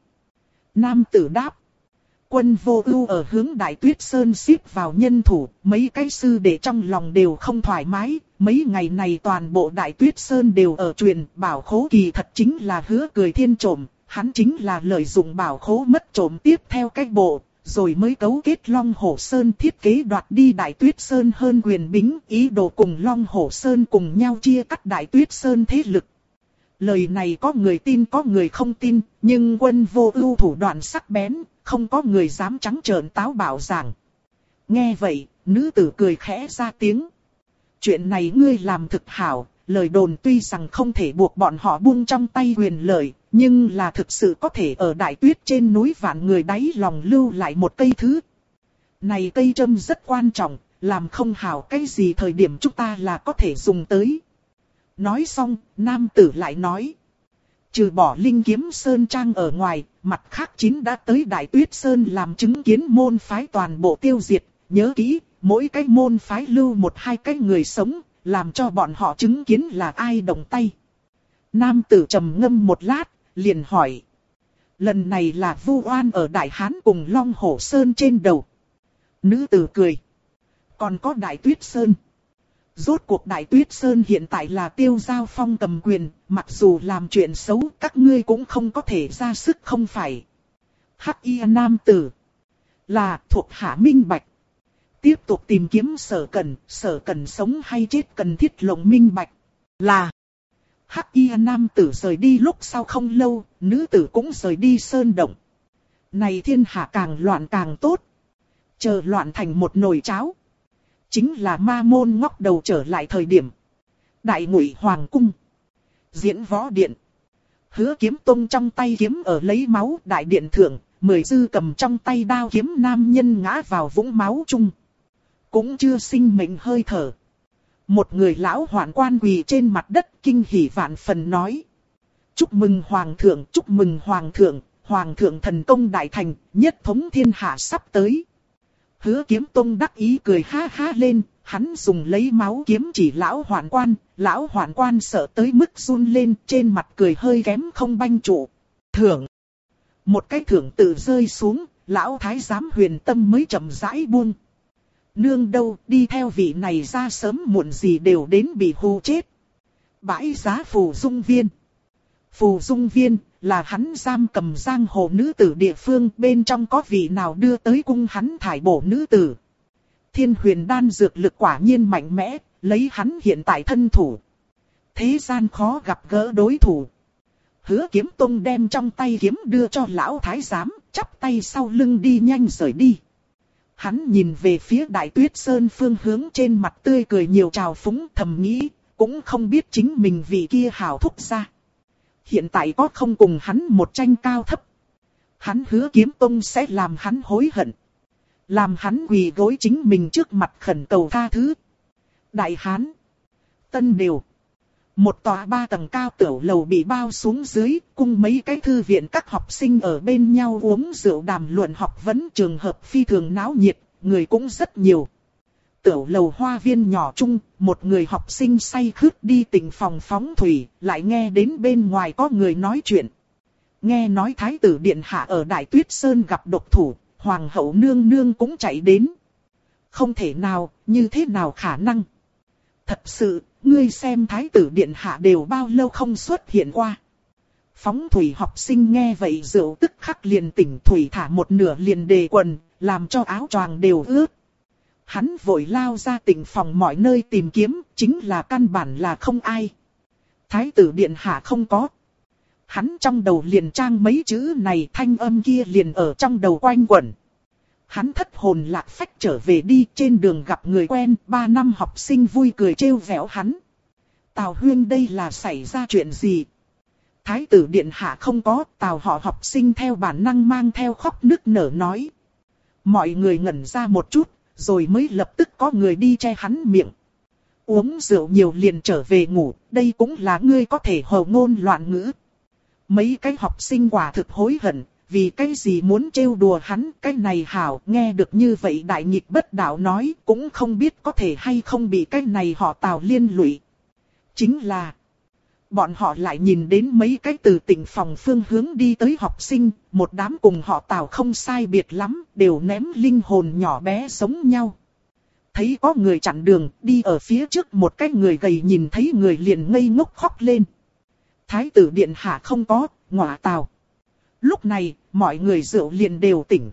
Nam tử đáp. Quân Vô Ưu ở hướng Đại Tuyết Sơn xếp vào nhân thủ, mấy cái sư đệ trong lòng đều không thoải mái. Mấy ngày này toàn bộ Đại Tuyết Sơn đều ở truyền bảo khố, kỳ thật chính là Hứa Cười Thiên trộm. Hắn chính là lợi dụng bảo khố mất trộm tiếp theo cách bộ, rồi mới cấu kết Long Hổ Sơn thiết kế đoạt đi Đại Tuyết Sơn hơn quyền bính, ý đồ cùng Long Hổ Sơn cùng nhau chia cắt Đại Tuyết Sơn thế lực. Lời này có người tin có người không tin, nhưng Quân Vô Ưu thủ đoạn sắc bén, không có người dám trắng trợn táo bạo giảng. Nghe vậy, nữ tử cười khẽ ra tiếng. Chuyện này ngươi làm thực hảo, lời đồn tuy rằng không thể buộc bọn họ buông trong tay quyền lợi, nhưng là thực sự có thể ở Đại Tuyết trên núi vạn người đáy lòng lưu lại một cây thứ. Này cây trâm rất quan trọng, làm không hảo cái gì thời điểm chúng ta là có thể dùng tới. Nói xong, nam tử lại nói. Trừ bỏ Linh Kiếm Sơn Trang ở ngoài, mặt khác 9 đã tới Đại Tuyết Sơn làm chứng kiến môn phái toàn bộ tiêu diệt. Nhớ kỹ, mỗi cái môn phái lưu 1-2 cái người sống, làm cho bọn họ chứng kiến là ai động tay. Nam tử trầm ngâm một lát, liền hỏi. Lần này là vu oan ở Đại Hán cùng Long Hổ Sơn trên đầu. Nữ tử cười. Còn có Đại Tuyết Sơn. Rốt cuộc Đại Tuyết Sơn hiện tại là Tiêu Giao Phong cầm quyền, mặc dù làm chuyện xấu các ngươi cũng không có thể ra sức không phải. Hắc y nam tử. Là thuộc hạ minh bạch. Tiếp tục tìm kiếm Sở Cẩn sống hay chết cần thiết lộng minh bạch. Là. Hắc y nam tử rời đi lúc sau không lâu, nữ tử cũng rời đi sơn động. Này thiên hạ càng loạn càng tốt. Chờ loạn thành một nồi cháo. Chính là ma môn ngóc đầu trở lại thời điểm. Đại Ngụy Hoàng cung. Diễn võ điện. Hứa Kiếm Tông trong tay kiếm ở lấy máu đại điện thượng. 10 dư cầm trong tay đao kiếm nam nhân ngã vào vũng máu chung. Cũng chưa sinh mệnh hơi thở. Một người lão hoạn quan quỳ trên mặt đất kinh hỉ vạn phần nói. Chúc mừng Hoàng thượng, chúc mừng Hoàng thượng, Hoàng thượng thần công đại thành, nhất thống thiên hạ sắp tới. Hứa Kiếm Tông đắc ý cười ha ha lên, hắn dùng lấy máu kiếm chỉ lão hoạn quan sợ tới mức run lên, trên mặt cười hơi kém không banh trụ. Thưởng. Một cái thưởng tự rơi xuống, lão thái giám Huyền Tâm mới chậm rãi buông. Nương đâu, đi theo vị này ra sớm muộn gì đều đến bị hù chết. Bãi giá Phù Dung Viên. Phù Dung Viên là hắn giam cầm giang hồ nữ tử địa phương, bên trong có vị nào đưa tới cung hắn thải bổ nữ tử. Thiên Huyền đan dược lực quả nhiên mạnh mẽ, lấy hắn hiện tại thân thủ. Thế gian khó gặp gỡ đối thủ. Hứa Kiếm Tông đem trong tay kiếm đưa cho lão thái giám, chắp tay sau lưng đi nhanh rời đi. Hắn nhìn về phía Đại Tuyết Sơn phương hướng, trên mặt tươi cười nhiều trào phúng, thầm nghĩ, cũng không biết chính mình vì kia hào thúc ra. Hiện tại có không cùng hắn một tranh cao thấp. Hắn Hứa Kiếm Tông sẽ làm hắn hối hận. Làm hắn quỳ gối chính mình trước mặt khẩn cầu tha thứ. Đại Hán. Tân Điều. Một tòa 3 tầng cao tiểu lầu bị bao xuống dưới, cùng mấy cái thư viện các học sinh ở bên nhau uống rượu đàm luận học vấn, trường hợp phi thường náo nhiệt, người cũng rất nhiều. Tiểu lầu hoa viên nhỏ chung, một người học sinh say khướt đi tỉnh phòng phóng thủy, lại nghe đến bên ngoài có người nói chuyện. Nghe nói Thái tử Điện Hạ ở Đại Tuyết Sơn gặp độc thủ, Hoàng hậu nương nương cũng chạy đến. Không thể nào, như thế nào khả năng? Thật sự, ngươi xem thái tử điện hạ đều bao lâu không xuất hiện qua. Phóng thủy học sinh nghe vậy rượu tức khắc liền tỉnh, thủy thả một nửa liền đề quần, làm cho áo choàng đều ướt. Hắn vội lao ra tịnh phòng mọi nơi tìm kiếm, chính là căn bản là không ai. Thái tử điện hạ không có. Hắn trong đầu liền trang mấy chữ này, thanh âm kia liền ở trong đầu quanh quẩn. Hắn thất hồn lạc phách trở về đi, trên đường gặp người quen, 3 năm học sinh vui cười trêu vẻo hắn. Tào Huyên, đây là xảy ra chuyện gì? Thái tử điện hạ không có. Tào họ học sinh theo bản năng mang theo khóc nức nở nói. Mọi người ngẩn ra một chút, rồi mới lập tức có người đi che hắn miệng. Uống rượu nhiều liền trở về ngủ, đây cũng là ngươi có thể hồ ngôn loạn ngữ. Mấy cái học sinh quả thực hối hận, vì cái gì muốn trêu đùa hắn. Cái này hảo, nghe được như vậy đại nghịch bất đạo nói, cũng không biết có thể hay không bị cái này họ Tào liên lụy. Chính là, bọn họ lại nhìn đến mấy cái từ tịnh phòng phương hướng đi tới học sinh, một đám cùng họ Tào không sai biệt lắm, đều ném linh hồn nhỏ bé giống nhau. Thấy có người chặn đường, đi ở phía trước một cái người gầy nhìn thấy người liền ngây ngốc khóc lên. Thái tử điện hạ không có, ngọa Tào. Lúc này, mọi người rượu liền đều tỉnh.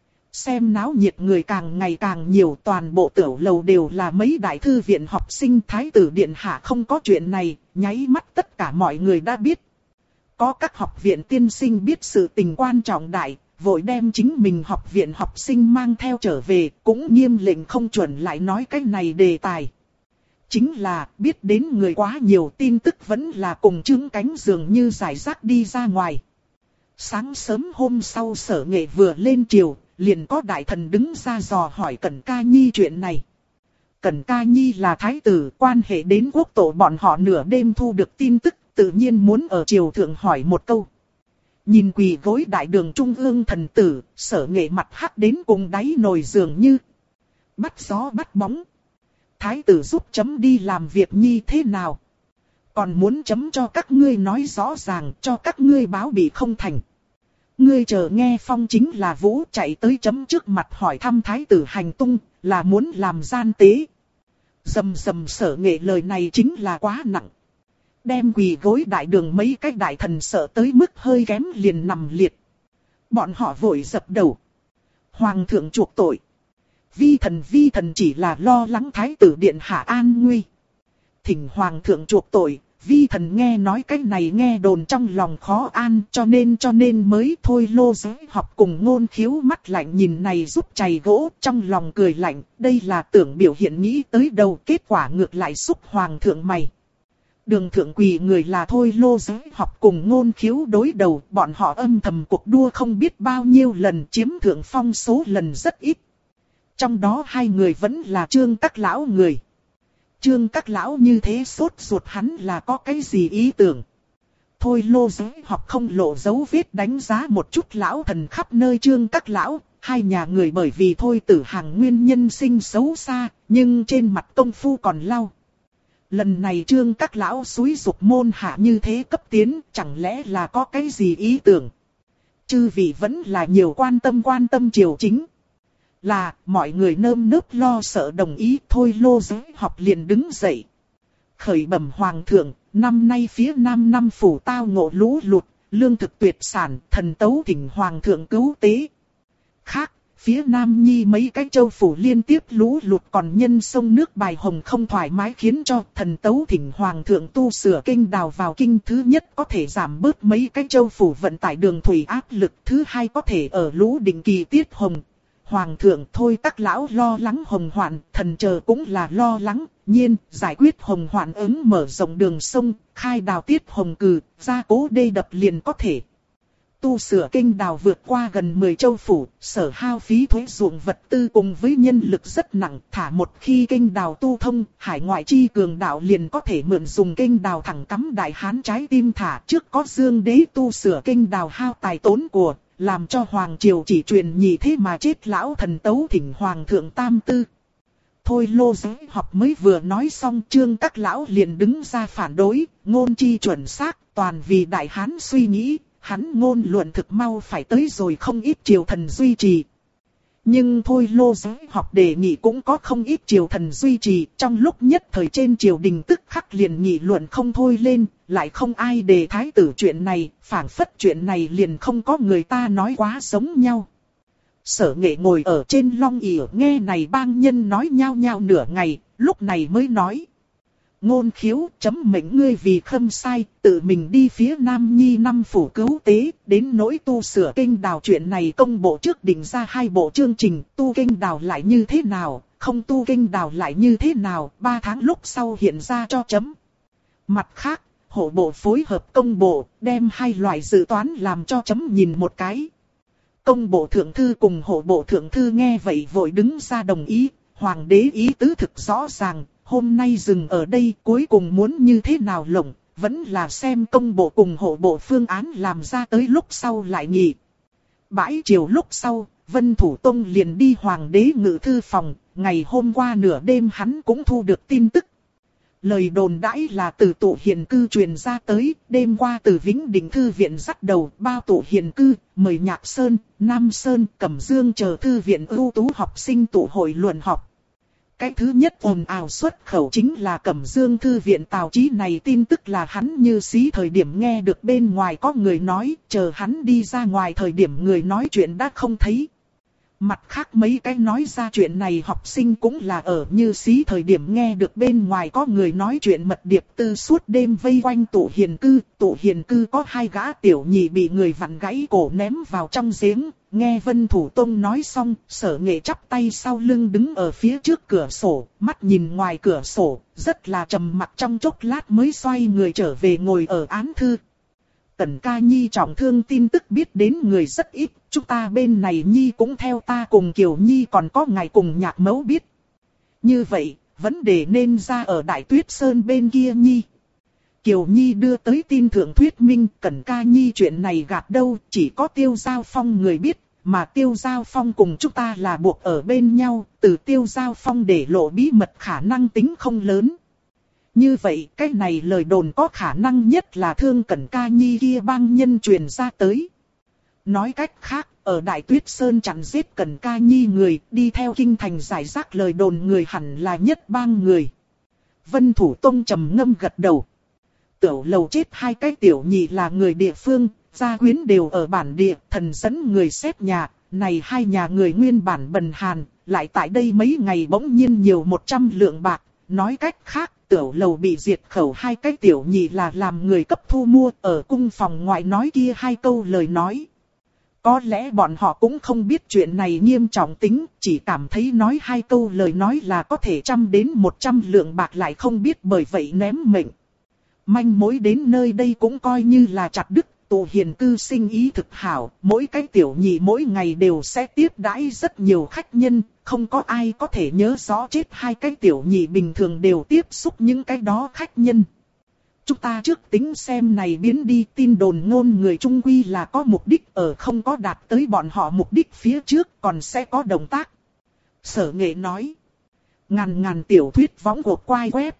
Xem náo nhiệt người càng ngày càng nhiều, toàn bộ tiểu lầu đều là mấy đại thư viện học sinh. Thái tử điện hạ không có chuyện này, nháy mắt tất cả mọi người đã biết. Có các học viện tiên sinh biết sự tình quan trọng đại, vội đem chính mình học viện học sinh mang theo trở về, cũng nghiêm lệnh không chuẩn lại nói cái này đề tài. Chính là biết đến người quá nhiều, tin tức vẫn là cùng chướng cánh dường như giải rác đi ra ngoài. Sáng sớm hôm sau Sở Nghệ vừa lên triều, liền có đại thần đứng ra dò hỏi Cẩn Ca Nhi chuyện này. Cẩn Ca Nhi là thái tử, quan hệ đến quốc tổ, bọn họ nửa đêm thu được tin tức, tự nhiên muốn ở triều thượng hỏi một câu. Nhìn quỳ gối đại đường trung ương thần tử, Sở Nghệ mặt hắc đến cùng đáy nồi dường như bắt gió bắt bóng. Thái tử giúp chấm đi làm việc nhi thế nào? Còn muốn chấm cho các ngươi nói rõ ràng, cho các ngươi báo bị không thành. Ngươi chờ nghe phong chính là Vũ chạy tới chấm trước mặt hỏi thăm thái tử hành tung, là muốn làm gian tế. Dầm dầm Sở Nghệ lời này chính là quá nặng. Đem quỳ gối đại đường mấy cái đại thần sợ tới mức hơi kém liền nằm liệt. Bọn họ vội dập đầu. Hoàng thượng chuộc tội. Vi thần chỉ là lo lắng thái tử điện hạ an nguy. Thỉnh hoàng thượng chuộc tội. Vi thần nghe nói cái này nghe đồn trong lòng khó an, cho nên mới thôi. Lô Giới Học cùng Ngôn Khiếu mắt lạnh nhìn này giúp chày gỗ, trong lòng cười lạnh. Đây là tưởng biểu hiện nghĩ tới đầu, kết quả ngược lại xúc hoàng thượng mày. Đường thượng quỳ người là thôi Lô Giới Học cùng Ngôn Khiếu đối đầu, bọn họ âm thầm cuộc đua không biết bao nhiêu lần, chiếm thượng phong số lần rất ít. Trong đó hai người vẫn là Trương Các Lão người. Trương Các Lão như thế sốt ruột, hắn là có cái gì ý tưởng? Thôi Lô Giới Học không lộ dấu vết đánh giá một chút lão thần khắp nơi Trương Các Lão. Hai nhà người bởi vì Thôi Tử Hàng nguyên nhân sinh xấu xa, nhưng trên mặt công phu còn lau. Lần này Trương Các Lão xúi giục môn hạ như thế cấp tiến, chẳng lẽ là có cái gì ý tưởng? Chư vị vẫn là nhiều quan tâm triều chính. Là, mọi người nơm nớp lo sợ đồng ý. Thôi Lô Giới Học liền đứng dậy. Khởi bẩm hoàng thượng, năm nay phía nam năm phủ tao ngộ lũ lụt, lương thực tuyệt sản, thần tấu thỉnh hoàng thượng cứu tế. Khác, phía nam nhi mấy cái châu phủ liên tiếp lũ lụt, còn nhân sông nước bài hồng không thoải mái, khiến cho thần tấu thỉnh hoàng thượng tu sửa kênh đào vào kinh. Thứ nhất có thể giảm bớt mấy cái châu phủ vận tải đường thủy áp lực, thứ hai có thể ở lũ định kỳ tiết hồng. Hoàng thượng Thôi Các Lão lo lắng hồng hoạn, thần chờ cũng là lo lắng, nhiên giải quyết hồng hoạn ứng mở rộng đường sông, khai đào tiết hồng cừ, gia cố đê đập liền có thể. Tu sửa kênh đào vượt qua gần 10 châu phủ, sở hao phí thuế ruộng vật tư cùng với nhân lực rất nặng, thả một khi kênh đào tu thông, hải ngoại chi cường đạo liền có thể mượn dùng kênh đào thẳng cắm Đại Hán trái tim thả. Trước có Dương Đế tu sửa kênh đào hao tài tốn của, làm cho hoàng triều chỉ truyền nhị thế mà chết, lão thần tấu thỉnh hoàng thượng tam tư. Thôi Lô Giới Học mới vừa nói xong, Trương Các Lão liền đứng ra phản đối, ngôn chi chuẩn xác, toàn vì Đại Hán suy nghĩ, hắn ngôn luận thực mau phải tới rồi không ít triều thần duy trì. Nhưng thôi lô giới học đề nghị cũng có không ít triều thần duy trì, trong lúc nhất thời trên triều đình tức khắc liền nghị luận không thôi lên, lại không ai đề thái tử chuyện này, phảng phất chuyện này liền không có người ta nói quá giống nhau. Sở Nghệ ngồi ở trên long ỷ nghe này bang nhân nói nhao nhao nửa ngày, lúc này mới nói. Ngôn Khiếu, chấm mệnh ngươi vì khâm sai, tự mình đi phía Nam Nhi năm phủ cứu tế, đến nỗi tu sửa kênh đào chuyện này công bộ trước định ra 2 bộ chương trình, tu kênh đào lại như thế nào, không tu kênh đào lại như thế nào, 3 tháng lúc sau hiện ra cho chấm. Mặt khác, hộ bộ phối hợp công bộ, đem 2 loại dự toán làm cho chấm nhìn một cái. Công bộ thượng thư cùng hộ bộ thượng thư nghe vậy vội đứng ra đồng ý, hoàng đế ý tứ thực rõ ràng. Hôm nay dừng ở đây cuối cùng muốn như thế nào lộng, vẫn là xem công bộ cùng hộ bộ phương án làm ra tới lúc sau lại nghị. Bãi chiều lúc sau, Vân Thủ Tông liền đi hoàng đế ngự thư phòng, ngày hôm qua nửa đêm hắn cũng thu được tin tức. Lời đồn đãi là từ tụ hiền cư truyền ra tới, đêm qua từ Vĩnh Đình Thư viện dắt đầu bao tụ hiền cư, mời Nhạc Sơn, Nam Sơn, Cẩm Dương chờ thư viện ưu tú học sinh tụ hội luận học. Cái thứ nhất ồn ào xuất khẩu chính là Cẩm Dương Thư viện Tào Chí này tin tức là hắn như xí thời điểm nghe được bên ngoài có người nói, chờ hắn đi ra ngoài thời điểm người nói chuyện đã không thấy. Mặt khác mấy cái nói ra chuyện này học sinh cũng là ở như xí thời điểm nghe được bên ngoài có người nói chuyện mật điệp tư suốt đêm vây quanh tụ hiền cư có 2 gã tiểu nhị bị người vặn gãy cổ ném vào trong giếng. Nghe Vân Thủ Tông nói xong, Sở Nghệ chắp tay sau lưng đứng ở phía trước cửa sổ, mắt nhìn ngoài cửa sổ, rất là trầm mặc trong chốc lát mới xoay người trở về ngồi ở án thư. Tần Ca Nhi trọng thương tin tức biết đến người rất ít, chúng ta bên này Nhi cũng theo ta cùng Kiều Nhi còn có ngài cùng Nhạc Mẫu biết. Như vậy, vấn đề nên ra ở Đại Tuyết Sơn bên kia Nhi. Kiều Nhi đưa tới tin thượng thuyết minh, Tần Ca Nhi chuyện này gạt đâu, chỉ có Tiêu Giao Phong người biết, mà Tiêu Giao Phong cùng chúng ta là buộc ở bên nhau, từ Tiêu Giao Phong để lộ bí mật khả năng tính không lớn. Như vậy, cái này lời đồn có khả năng nhất là thương Cẩn Ca Nhi kia bang nhân truyền ra tới. Nói cách khác, ở Đại Tuyết Sơn chặn giết Cẩn Ca Nhi người, đi theo kinh thành giải rác lời đồn người hẳn là nhất bang người. Vân Thủ Tông trầm ngâm gật đầu. Tiểu Lầu chết 2 cái tiểu nhị là người địa phương, gia quyến đều ở bản địa, thần dẫn người xếp nhà, này 2 nhà người nguyên bản bần hàn, lại tại đây mấy ngày bỗng nhiên nhiều 100 lượng bạc, nói cách khác. Tiểu Lầu bị diệt khẩu 2 cái tiểu nhị là làm người cấp thu mua ở cung phòng ngoại nói kia 2 câu lời nói. Có lẽ bọn họ cũng không biết chuyện này nghiêm trọng tính, chỉ cảm thấy nói 2 câu lời nói là có thể 100 đến 100 lượng bạc lại không biết bởi vậy ném mệnh. Manh mối đến nơi đây cũng coi như là chặt đứt, tụ hiền cư sinh ý thực hảo, mỗi cái tiểu nhị mỗi ngày đều sẽ tiếp đãi rất nhiều khách nhân, không có ai có thể nhớ rõ chết 2 cái tiểu nhị bình thường đều tiếp xúc những cái đó khách nhân. Chúng ta trước tính xem này biến đi, tin đồn ngôn người Trung Quy là có mục đích ở không có đạt tới bọn họ mục đích phía trước còn sẽ có động tác. Sở Nghệ nói. Ngàn tiểu thuyết võng của quai web.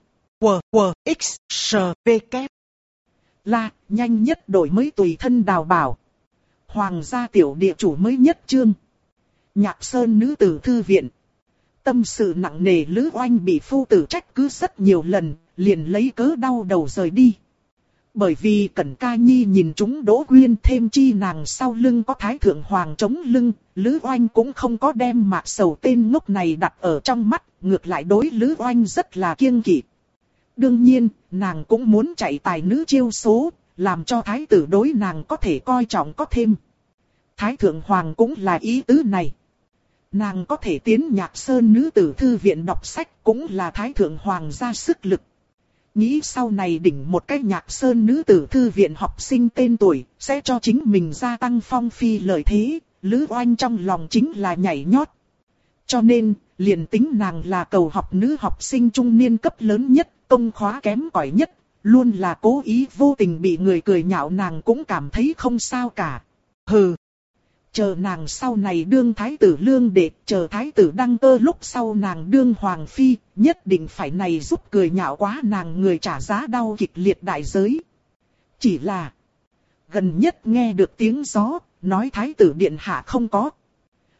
WWXSVK. Là, nhanh nhất đổi mới tùy thân đào bảo. Hoàng gia tiểu địa chủ mới nhất chương. Nhạc Sơn nữ tử thư viện. Tâm sự nặng nề Lữ Oanh bị phu tử trách cứ rất nhiều lần, liền lấy cớ đau đầu rời đi. Bởi vì Cẩn Ca Nhi nhìn chúng Đỗ Quyên thêm chi nàng sau lưng có Thái Thượng Hoàng chống lưng, Lữ Oanh cũng không có đem Mạc Sầu tên ngốc này đặt ở trong mắt, ngược lại đối Lữ Oanh rất là kiêng kỵ. Đương nhiên, nàng cũng muốn chạy tài nữ chiêu số, làm cho Thái tử đối nàng có thể coi trọng có thêm. Thái Thượng Hoàng cũng là ý tứ này. Nàng có thể tiến Nhạc Sơn nữ tử thư viện đọc sách cũng là Thái Thượng Hoàng ra sức lực. Nghĩ sau này đỉnh một cái Nhạc Sơn nữ tử thư viện học sinh tên tuổi, sẽ cho chính mình gia tăng phong phi lợi thế, Lữ Oanh trong lòng chính là nhảy nhót. Cho nên, liền tính nàng là cầu học nữ học sinh trung niên cấp lớn nhất, công khóa kém cỏi nhất, luôn là cố ý vô tình bị người cười nhạo nàng cũng cảm thấy không sao cả. Hừ. Chờ nàng sau này đương thái tử lương đệ, chờ thái tử đăng cơ lúc sau nàng đương hoàng phi, nhất định phải này giúp cười nhạo quá nàng người trả giá đau kịch liệt đại giới. Chỉ là, gần nhất nghe được tiếng gió, nói thái tử điện hạ không có.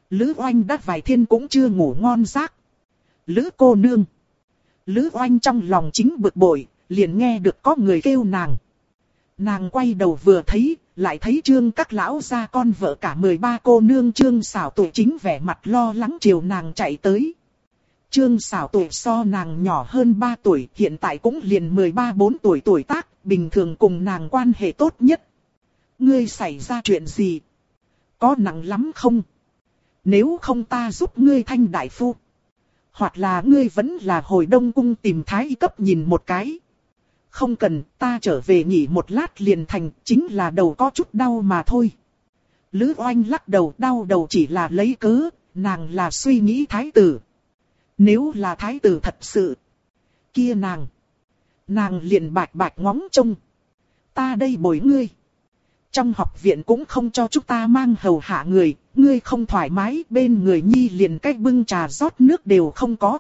Lữ Oanh đã vài thiên cũng chưa ngủ ngon giấc. Lữ cô nương. Lữ Oanh trong lòng chính bực bội, liền nghe được có người kêu nàng. Nàng quay đầu vừa thấy, lại thấy Trương các lão gia con vợ cả 13 cô nương Trương Sảo Tuổi chính vẻ mặt lo lắng chiều nàng chạy tới. Trương Sảo Tuổi so nàng nhỏ hơn 3 tuổi, hiện tại cũng liền 13-14 tuổi tuổi tác, bình thường cùng nàng quan hệ tốt nhất. Ngươi xảy ra chuyện gì? Có nặng lắm không? Nếu không ta giúp ngươi thanh đại phu. Hoặc là ngươi vẫn là hồi Đông Cung tìm thái y cấp nhìn một cái. Không cần, ta trở về nghỉ một lát liền thành, chính là đầu có chút đau mà thôi. Lữ Oanh lắc đầu, đau đầu chỉ là lấy cớ, nàng là suy nghĩ thái tử. Nếu là thái tử thật sự, kia nàng liền bạch bạch ngóng trông. Ta đây bồi ngươi. Trong học viện cũng không cho chúng ta mang hầu hạ người, ngươi không thoải mái, bên người nhi liền cách bưng trà rót nước đều không có.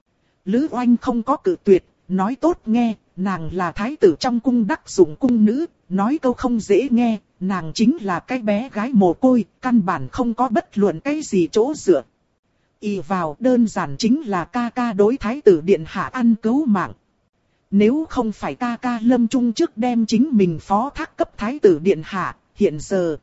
Lữ Oanh không có cự tuyệt, nói tốt nghe, nàng là thái tử trong cung đắc dụng cung nữ, nói câu không dễ nghe, nàng chính là cái bé gái mồ côi, căn bản không có bất luận cái gì chỗ dựa. Y vào đơn giản chính là ca ca đối thái tử điện hạ ăn cứu mạng. Nếu không phải ca ca lâm trung trước đem chính mình phó thác cấp thái tử điện hạ, hiện giờ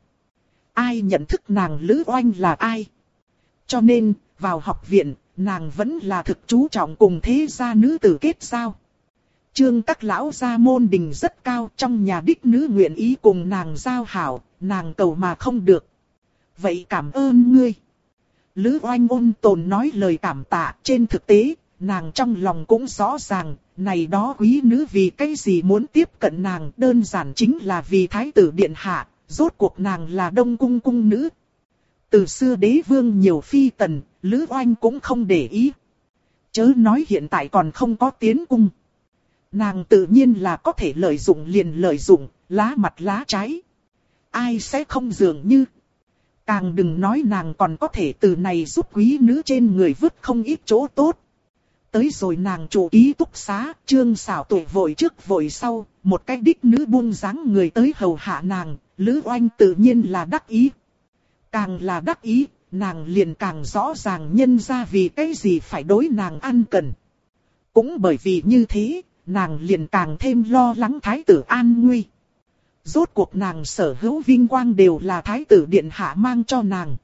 ai nhận thức nàng Lữ Oanh là ai? Cho nên, vào học viện, nàng vẫn là thực chú trọng cùng thế gia nữ tử kết giao. Trương các lão gia môn đình rất cao, trong nhà đích nữ nguyện ý cùng nàng giao hảo, nàng cầu mà không được. Vậy cảm ơn ngươi. Lữ Oanh ôn tồn nói lời cảm tạ, trên thực tế, nàng trong lòng cũng rõ ràng, này đó quý nữ vì cái gì muốn tiếp cận nàng, đơn giản chính là vì thái tử điện hạ, rốt cuộc nàng là Đông Cung cung nữ. Từ xưa đế vương nhiều phi tần, Lữ Oanh cũng không để ý. Chớ nói hiện tại còn không có tiến cung. Nàng tự nhiên là có thể lợi dụng liền lợi dụng, lá mặt lá trái. Ai sẽ không dường như. Càng đừng nói nàng còn có thể từ này giúp quý nữ trên người vứt không ít chỗ tốt. Tới rồi nàng chủ ký túc xá, Trương Sảo Tuổi vội trước vội sau, một cái đích nữ buông dáng người tới hầu hạ nàng, Lữ Oanh tự nhiên là đắc ý. Càng là đắc ý, nàng liền càng rõ ràng nhân ra vì cái gì phải đối nàng ăn cần. Cũng bởi vì như thế, nàng liền càng thêm lo lắng thái tử an nguy. Rốt cuộc nàng sở hữu vinh quang đều là thái tử điện hạ mang cho nàng.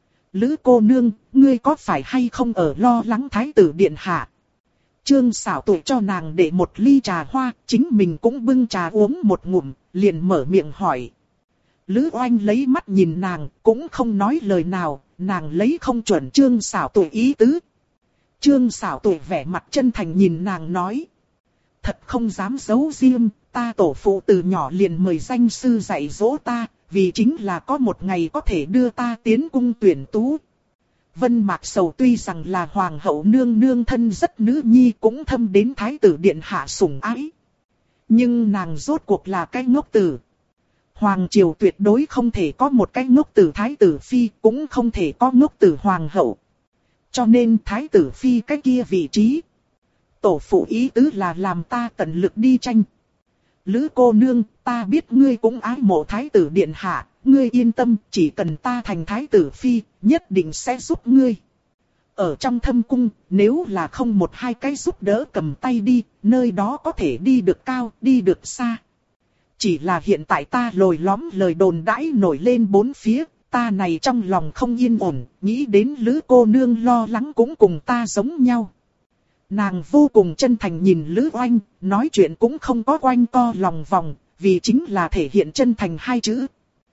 Lữ cô nương, ngươi có phải hay không ở lo lắng thái tử điện hạ? Trương Sảo Tuổi cho nàng để một ly trà hoa, chính mình cũng bưng trà uống một ngụm, liền mở miệng hỏi. Lữ Oanh lấy mắt nhìn nàng, cũng không nói lời nào, nàng lấy không chuẩn Trương Sảo Tuổi ý tứ. Trương Sảo Tuổi vẻ mặt chân thành nhìn nàng nói. Thật không dám giấu riêng, ta tổ phụ từ nhỏ liền mời danh sư dạy dỗ ta, vì chính là có một ngày có thể đưa ta tiến cung tuyển tú. Vân Mạc Sầu tuy rằng là hoàng hậu nương nương thân rất nữ nhi cũng thâm đến thái tử điện hạ sủng ái. Nhưng nàng rốt cuộc là cái ngốc tử. Hoàng triều tuyệt đối không thể có một cái ngốc tử thái tử phi, cũng không thể có ngốc tử hoàng hậu. Cho nên thái tử phi cái kia vị trí. Tổ phụ ý tứ là làm ta tận lực đi tranh. Lữ cô nương, ta biết ngươi cũng ái mộ thái tử điện hạ, ngươi yên tâm, chỉ cần ta thành thái tử phi, nhất định sẽ giúp ngươi. Ở trong thâm cung, nếu là không một hai cái giúp đỡ cầm tay đi, nơi đó có thể đi được cao, đi được xa. Chỉ là hiện tại ta lồi lõm lời đồn đãi nổi lên bốn phía, ta này trong lòng không yên ổn, nghĩ đến Lữ cô nương lo lắng cũng cùng ta giống nhau. Nàng vô cùng chân thành nhìn Lữ Oanh, nói chuyện cũng không có quanh co lòng vòng, vì chính là thể hiện chân thành hai chữ.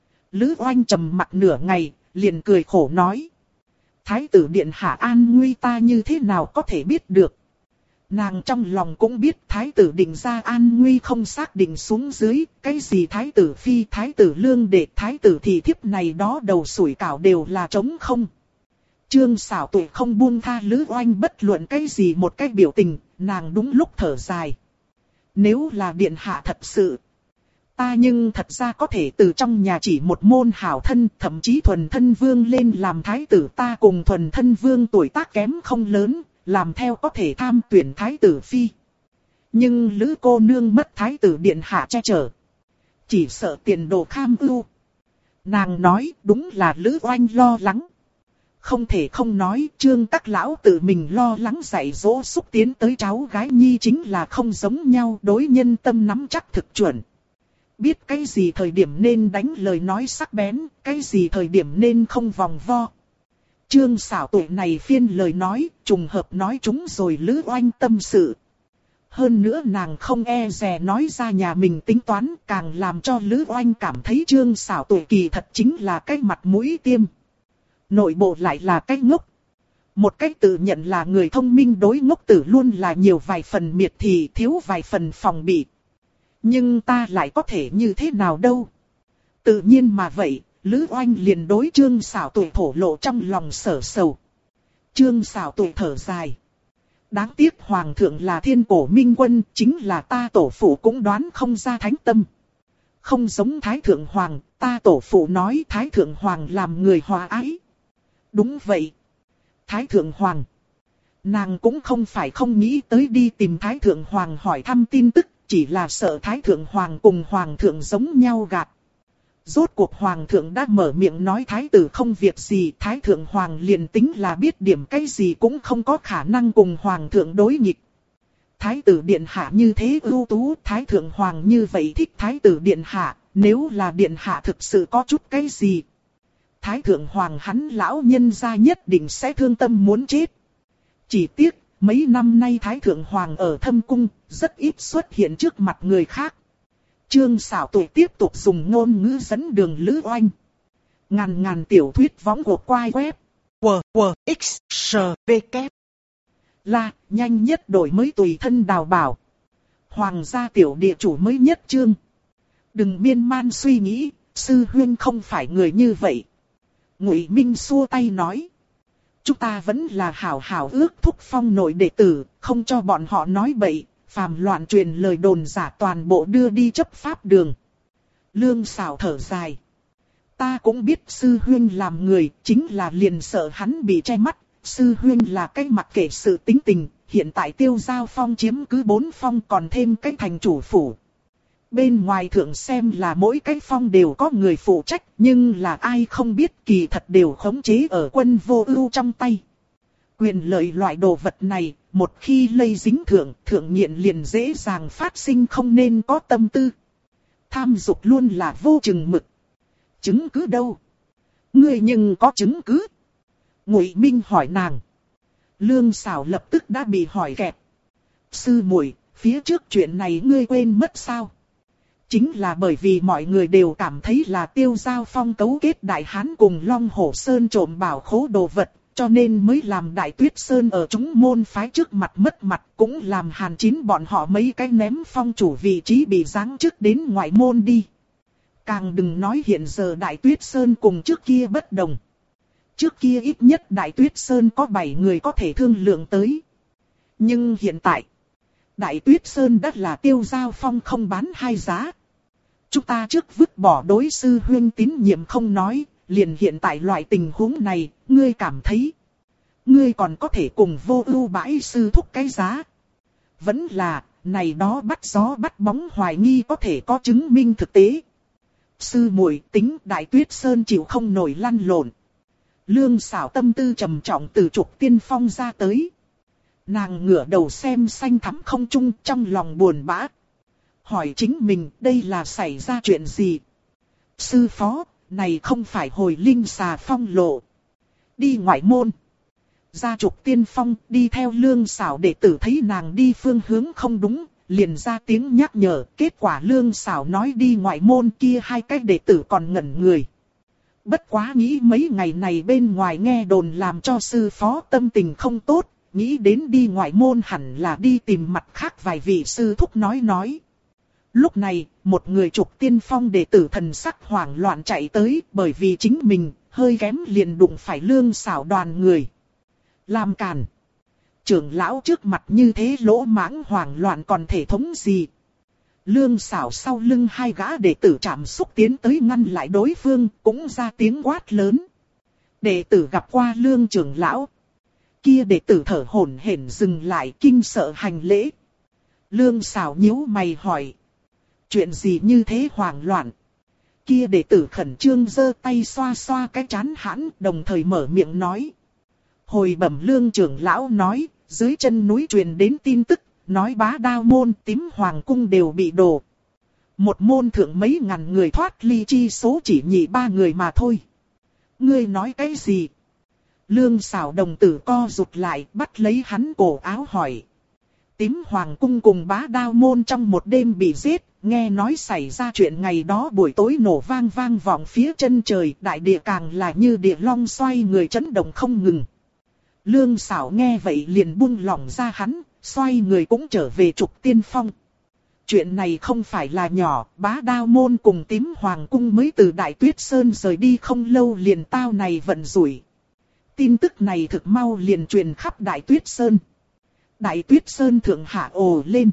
Lữ Oanh trầm mặt nửa ngày, liền cười khổ nói. Thái tử điện hạ an nguy ta như thế nào có thể biết được. Nàng trong lòng cũng biết thái tử định ra an nguy không xác định xuống dưới, cái gì thái tử phi, thái tử lương đệ, thái tử thị thiếp này đó đầu sủi cảo đều là trống không. Trương Sảo Tuổi không buông tha Lữ Oanh bất luận cái gì một cái biểu tình, nàng đúng lúc thở dài. Nếu là điện hạ thật sự, ta nhưng thật ra có thể từ trong nhà chỉ một môn hảo thân, thậm chí thuần thân vương lên làm thái tử, ta cùng thuần thân vương tuổi tác kém không lớn, làm theo có thể tham tuyển thái tử phi. Nhưng Lữ cô nương mất thái tử điện hạ che chở, chỉ sợ tiền đồ kham ưu. Nàng nói đúng là Lữ Oanh lo lắng. không thể không nói, Trương các lão tự mình lo lắng dạy dỗ xúc tiến tới cháu gái nhi chính là không giống nhau, đối nhân tâm nắm chắc thực chuẩn. Biết cái gì thời điểm nên đánh lời nói sắc bén, cái gì thời điểm nên không vòng vo. Trương xảo tuổi này phiên lời nói, trùng hợp nói chúng rồi Lữ Oanh tâm sự. Hơn nữa nàng không e dè nói ra nhà mình tính toán, càng làm cho Lữ Oanh cảm thấy Trương xảo tuổi kỳ thật chính là cái mặt mũi tiêm. Nội bộ lại là cái ngốc. Một cách tự nhận là người thông minh đối ngốc tử luôn là nhiều vài phần miệt thị, thiếu vài phần phòng bị. Nhưng ta lại có thể như thế nào đâu. Tự nhiên mà vậy, Lữ Oanh liền đối Trương xảo tuổi thổ lộ trong lòng sở sầu. Trương xảo tuổi thở dài. Đáng tiếc Hoàng thượng là thiên cổ minh quân, chính là ta tổ phụ cũng đoán không ra thánh tâm. Không giống Thái Thượng Hoàng, ta tổ phụ nói Thái Thượng Hoàng làm người hòa ái. Đúng vậy. Thái Thượng Hoàng. Nàng cũng không phải không nghĩ tới đi tìm Thái Thượng Hoàng hỏi thăm tin tức, chỉ là sợ Thái Thượng Hoàng cùng Hoàng thượng giống nhau gạt. Rốt cuộc Hoàng thượng đã mở miệng nói Thái tử không việc gì, Thái Thượng Hoàng liền tính là biết điểm cái gì cũng không có khả năng cùng Hoàng thượng đối nghịch. Thái tử điện hạ như thế ưu tú, Thái Thượng Hoàng như vậy thích Thái tử điện hạ, nếu là điện hạ thực sự có chút cái gì. Thái Thượng Hoàng hắn lão nhân gia nhất định sẽ thương tâm muốn chết. Chỉ tiếc, mấy năm nay Thái Thượng Hoàng ở thâm cung, rất ít xuất hiện trước mặt người khác. Trương xảo tuổi tiếp tục dùng ngôn ngữ dẫn đường Lữ Oanh. Ngàn tiểu thuyết võng của quai web. X, V, K. Là, nhanh nhất đổi mới tùy thân đào bảo. Hoàng gia tiểu địa chủ mới nhất chương. Đừng miên man suy nghĩ, sư huynh không phải người như vậy. Ngụy Minh xua tay nói. Chúng ta vẫn là hảo hảo ước thúc phong nội đệ tử, không cho bọn họ nói bậy, phàm loạn truyền lời đồn giả toàn bộ đưa đi chấp pháp đường. Lương xảo thở dài. Ta cũng biết sư huynh làm người, chính là liền sợ hắn bị che mắt. Sư huynh là cái mặc kệ sự tính tình, hiện tại Tiêu Giao Phong chiếm cứ 4 phong còn thêm cái thành chủ phủ. Bên ngoài thượng xem là mỗi cái phong đều có người phụ trách, nhưng là ai không biết kỳ thật đều khống chế ở Quân Vô Ưu trong tay. Quyền lợi loại đồ vật này, một khi lây dính thượng nghiện liền dễ dàng phát sinh không nên có tâm tư. Tham dục luôn là vô chừng mực. Chứng cứ đâu? Ngươi nhưng có chứng cứ? Ngụy Minh hỏi nàng. Lương xảo lập tức đã bị hỏi kẹt. Sư muội, phía trước chuyện này ngươi quên mất sao? Chính là bởi vì mọi người đều cảm thấy là Tiêu Giao Phong cấu kết Đại Hán cùng Long Hổ Sơn trộm bảo khố đồ vật, cho nên mới làm Đại Tuyết Sơn ở chúng môn phái trước mặt mất mặt, cũng làm Hàn Chín bọn họ mấy cái ném phong chủ vị trí bị giáng chức đến ngoại môn đi. Càng đừng nói hiện giờ Đại Tuyết Sơn cùng trước kia bất đồng. Trước kia ít nhất Đại Tuyết Sơn có 7 người có thể thương lượng tới. Nhưng hiện tại, Đại Tuyết Sơn đã là Tiêu Giao Phong không bán hai giá. Chúng ta trước vứt bỏ đối sư huynh tín nhiệm không nói, liền hiện tại loại tình huống này, ngươi cảm thấy. Ngươi còn có thể cùng Vô Ưu bãi sư thúc cái giá. Vẫn là, này đó bắt gió bắt bóng hoài nghi có thể có chứng minh thực tế. Sư muội tính Đại Tuyết Sơn chịu không nổi lăn lộn. Lương xảo tâm tư trầm trọng từ trục tiên phong ra tới. Nàng ngửa đầu xem xanh thắm không trung trong lòng buồn bã. Hỏi chính mình đây là xảy ra chuyện gì? Sư phó, này không phải hồi linh xà phong lộ. Đi ngoại môn. Ra trục tiên phong đi theo lương xảo đệ tử thấy nàng đi phương hướng không đúng. Liền ra tiếng nhắc nhở, kết quả lương xảo nói đi ngoại môn kia hai cái đệ tử còn ngẩn người. Bất quá nghĩ mấy ngày này bên ngoài nghe đồn làm cho sư phó tâm tình không tốt, nghĩ đến đi ngoại môn hẳn là đi tìm mặt khác vài vị sư thúc nói. Lúc này, một người trục tiên phong đệ tử thần sắc hoảng loạn chạy tới bởi vì chính mình hơi kém liền đụng phải lương xảo đoàn người. Làm cản. Trưởng lão trước mặt như thế lỗ mãng hoảng loạn còn thể thống gì. Lương xảo sau lưng hai gã đệ tử chạm xúc tiến tới ngăn lại đối phương, cũng ra tiếng quát lớn. Đệ tử gặp qua lương trưởng lão. Kia đệ tử thở hổn hển dừng lại kinh sợ hành lễ. Lương xảo nhíu mày hỏi. Chuyện gì như thế hoảng loạn? Kia đệ tử khẩn trương giơ tay xoa xoa cái trán hãn, đồng thời mở miệng nói. Hồi bẩm Lương trưởng lão nói, dưới chân núi truyền đến tin tức, nói Bá Đao môn, Tím Hoàng cung đều bị đổ. Một môn thượng mấy ngàn người thoát ly chi số chỉ nhị 3 người mà thôi. Ngươi nói cái gì? Lương Sảo đồng tử co rụt lại, bắt lấy hắn cổ áo hỏi. Tím Hoàng cung cùng Bá Đao môn trong một đêm bị giết, nghe nói xảy ra chuyện ngày đó buổi tối nổ vang vang vọng phía chân trời, đại địa càng là như địa long xoay người chấn động không ngừng. Lương Sảo nghe vậy liền buông lỏng ra hắn, xoay người cũng trở về trục tiên phong. Chuyện này không phải là nhỏ, Bá Đao môn cùng Tím Hoàng cung mới từ Đại Tuyết Sơn rời đi không lâu liền tao này vận rủi. Tin tức này thực mau liền truyền khắp Đại Tuyết Sơn. Đại Tuyết Sơn thượng hạ ồ lên.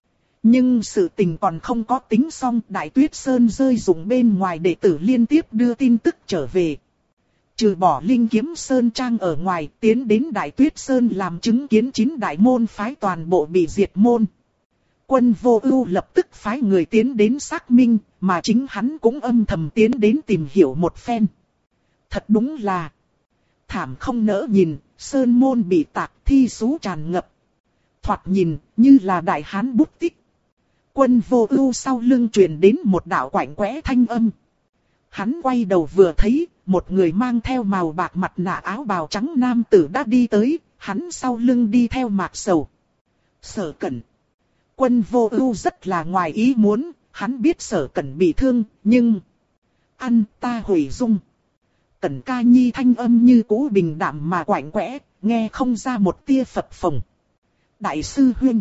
Nhưng sự tình còn không có tính xong, Đại Tuyết Sơn rơi rụng bên ngoài đệ tử liên tiếp đưa tin tức trở về. Trừ bỏ Linh Kiếm Sơn Trang ở ngoài, tiến đến Đại Tuyết Sơn làm chứng kiến 9 đại môn phái toàn bộ bị diệt môn. Quân Vô Ưu lập tức phái người tiến đến xác minh, mà chính hắn cũng âm thầm tiến đến tìm hiểu một phen. Thật đúng là thảm không nỡ nhìn, sơn môn bị tạc, thi sú tràn ngập. Thoạt nhìn như là đại hán bút tích. Quân Vô Ưu sau lưng truyền đến một đạo quạnh quẽ thanh âm. Hắn quay đầu vừa thấy, một người mang theo màu bạc mặt nạ áo bào trắng nam tử đã đi tới, hắn sau lưng đi theo Mạc Sầu. Sở Cẩn. Quân Vô Ưu rất là ngoài ý muốn, hắn biết Sở Cẩn bị thương, nhưng ăn ta hủy dung. Cẩn Ca Nhi thanh âm như cũ bình đạm mà quạnh quẽ, nghe không ra một tia phập phồng. Đại sư huynh.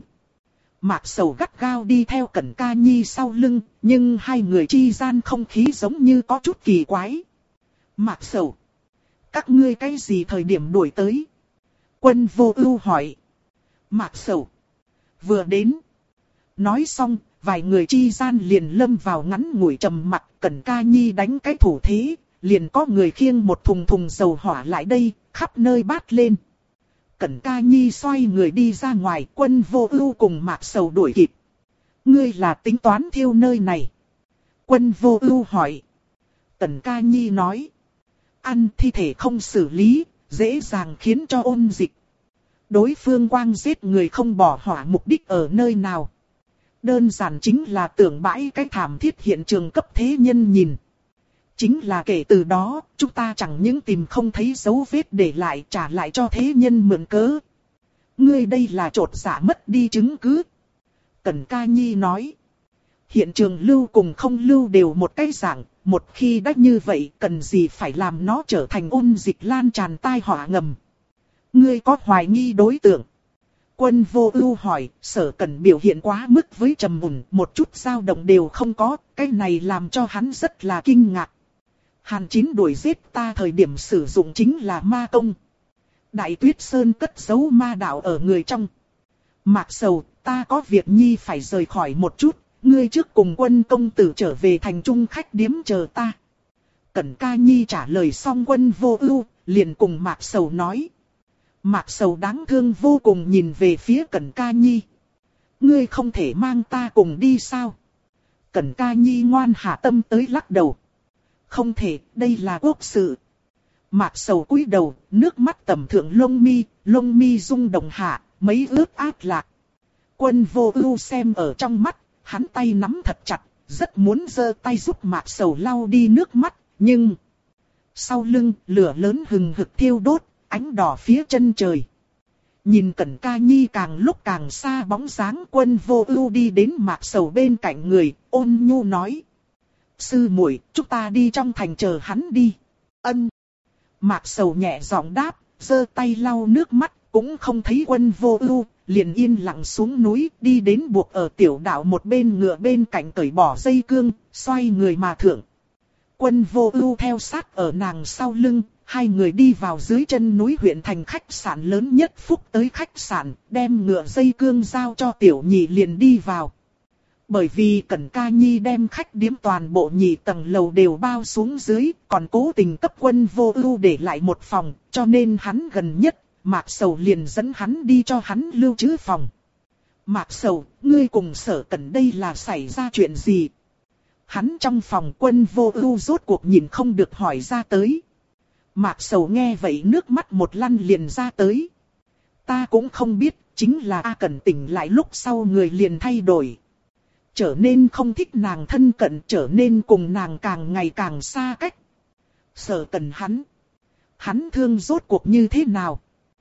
Mạc Sầu gắt gao đi theo Cẩn Ca Nhi sau lưng, nhưng hai người chi gian không khí giống như có chút kỳ quái. Mạc Sầu, các ngươi cái gì thời điểm đuổi tới? Quân Vô Ưu hỏi. Mạc Sầu vừa đến. Nói xong, vài người chi gian liền lâm vào ngắn ngủi trầm mặc. Cẩn Ca Nhi đánh cái thủ thế, liền có người khiêng một thùng thùng dầu hỏa lại đây, khắp nơi bát lên. Cẩn Ca Nhi xoay người đi ra ngoài, Quân Vô Ưu cùng Mạc Sầu đuổi kịp. Ngươi là tính toán thiêu nơi này? Quân Vô Ưu hỏi. Cẩn Ca Nhi nói. Ăn thi thể không xử lý, dễ dàng khiến cho ôn dịch. Đối phương quang giết người không bỏ hỏa mục đích ở nơi nào? Đơn giản chính là tưởng bãi cái thảm thiết hiện trường cấp thế nhân nhìn. Chính là kể từ đó, chúng ta chẳng những tìm không thấy dấu vết để lại trả lại cho thế nhân mượn cớ. Ngươi đây là trột dạ mất đi chứng cứ. Cẩn Ca Nhi nói. Hiện trường lưu cùng không lưu đều một cái dạng, một khi đã như vậy cần gì phải làm nó trở thành ôn dịch lan tràn tai họa ngầm. Ngươi có hoài nghi đối tượng? Quân Vô Ưu hỏi. Sở Cẩn biểu hiện quá mức với trầm mùn, một chút dao động đều không có, cái này làm cho hắn rất là kinh ngạc. Hàn Chín đuổi giết ta thời điểm sử dụng chính là ma công. Đại Tuyết Sơn cất giấu ma đạo ở người trong. Mạc Sầu, ta có việc nhi phải rời khỏi một chút, ngươi trước cùng Quân công tử trở về thành trung khách điếm chờ ta. Cẩn Ca Nhi trả lời xong Quân Vô Ưu, liền cùng Mạc Sầu nói. Mạc Sầu đáng thương vô cùng nhìn về phía Cẩn Ca Nhi. Ngươi không thể mang ta cùng đi sao? Cẩn Ca Nhi ngoan hạ tâm tới lắc đầu. Không thể, đây là quốc sự. Mạc Sầu cúi đầu, nước mắt tẩm thượng lông mi rung động hạ, mấy ướt át lạc. Quân Vô Ưu xem ở trong mắt, hắn tay nắm thật chặt, rất muốn giơ tay giúp Mạc Sầu lau đi nước mắt, nhưng sau lưng lửa lớn hừng hực thiêu đốt, ánh đỏ phía chân trời. Nhìn Cẩn Ca Nhi càng lúc càng xa bóng dáng, Quân Vô Ưu đi đến Mạc Sầu bên cạnh người, ôn nhu nói. Sư muội, chúng ta đi trong thành chờ hắn đi. Ân. Mạc Sầu nhẹ giọng đáp, giơ tay lau nước mắt, cũng không thấy Quân Vô Ưu, liền yên lặng xuống núi, đi đến buộc ở tiểu đạo một bên ngựa bên cạnh cởi bỏ dây cương, xoay người mà thượng. Quân Vô Ưu theo sát ở nàng sau lưng, hai người đi vào dưới chân núi huyện thành khách sạn lớn nhất Phúc tới khách sạn, đem ngựa dây cương giao cho tiểu nhị liền đi vào. Bởi vì Cẩn Ca Nhi đem khách điếm toàn bộ nhị tầng lầu đều bao xuống dưới, còn cố tình cấp Quân Vô Ưu để lại một phòng, cho nên hắn gần nhất, Mạc Sầu liền dẫn hắn đi cho hắn lưu trữ phòng. Mạc Sầu, ngươi cùng Sở Cẩn đây là xảy ra chuyện gì? Hắn trong phòng Quân Vô Ưu rốt cuộc nhìn không được hỏi ra tới. Mạc Sầu nghe vậy nước mắt một lăn liền ra tới. Ta cũng không biết, chính là A Cẩn tỉnh lại lúc sau người liền thay đổi. Trở nên không thích nàng thân cận, trở nên cùng nàng càng ngày càng xa cách. Sở Cẩn hắn thương rốt cuộc như thế nào?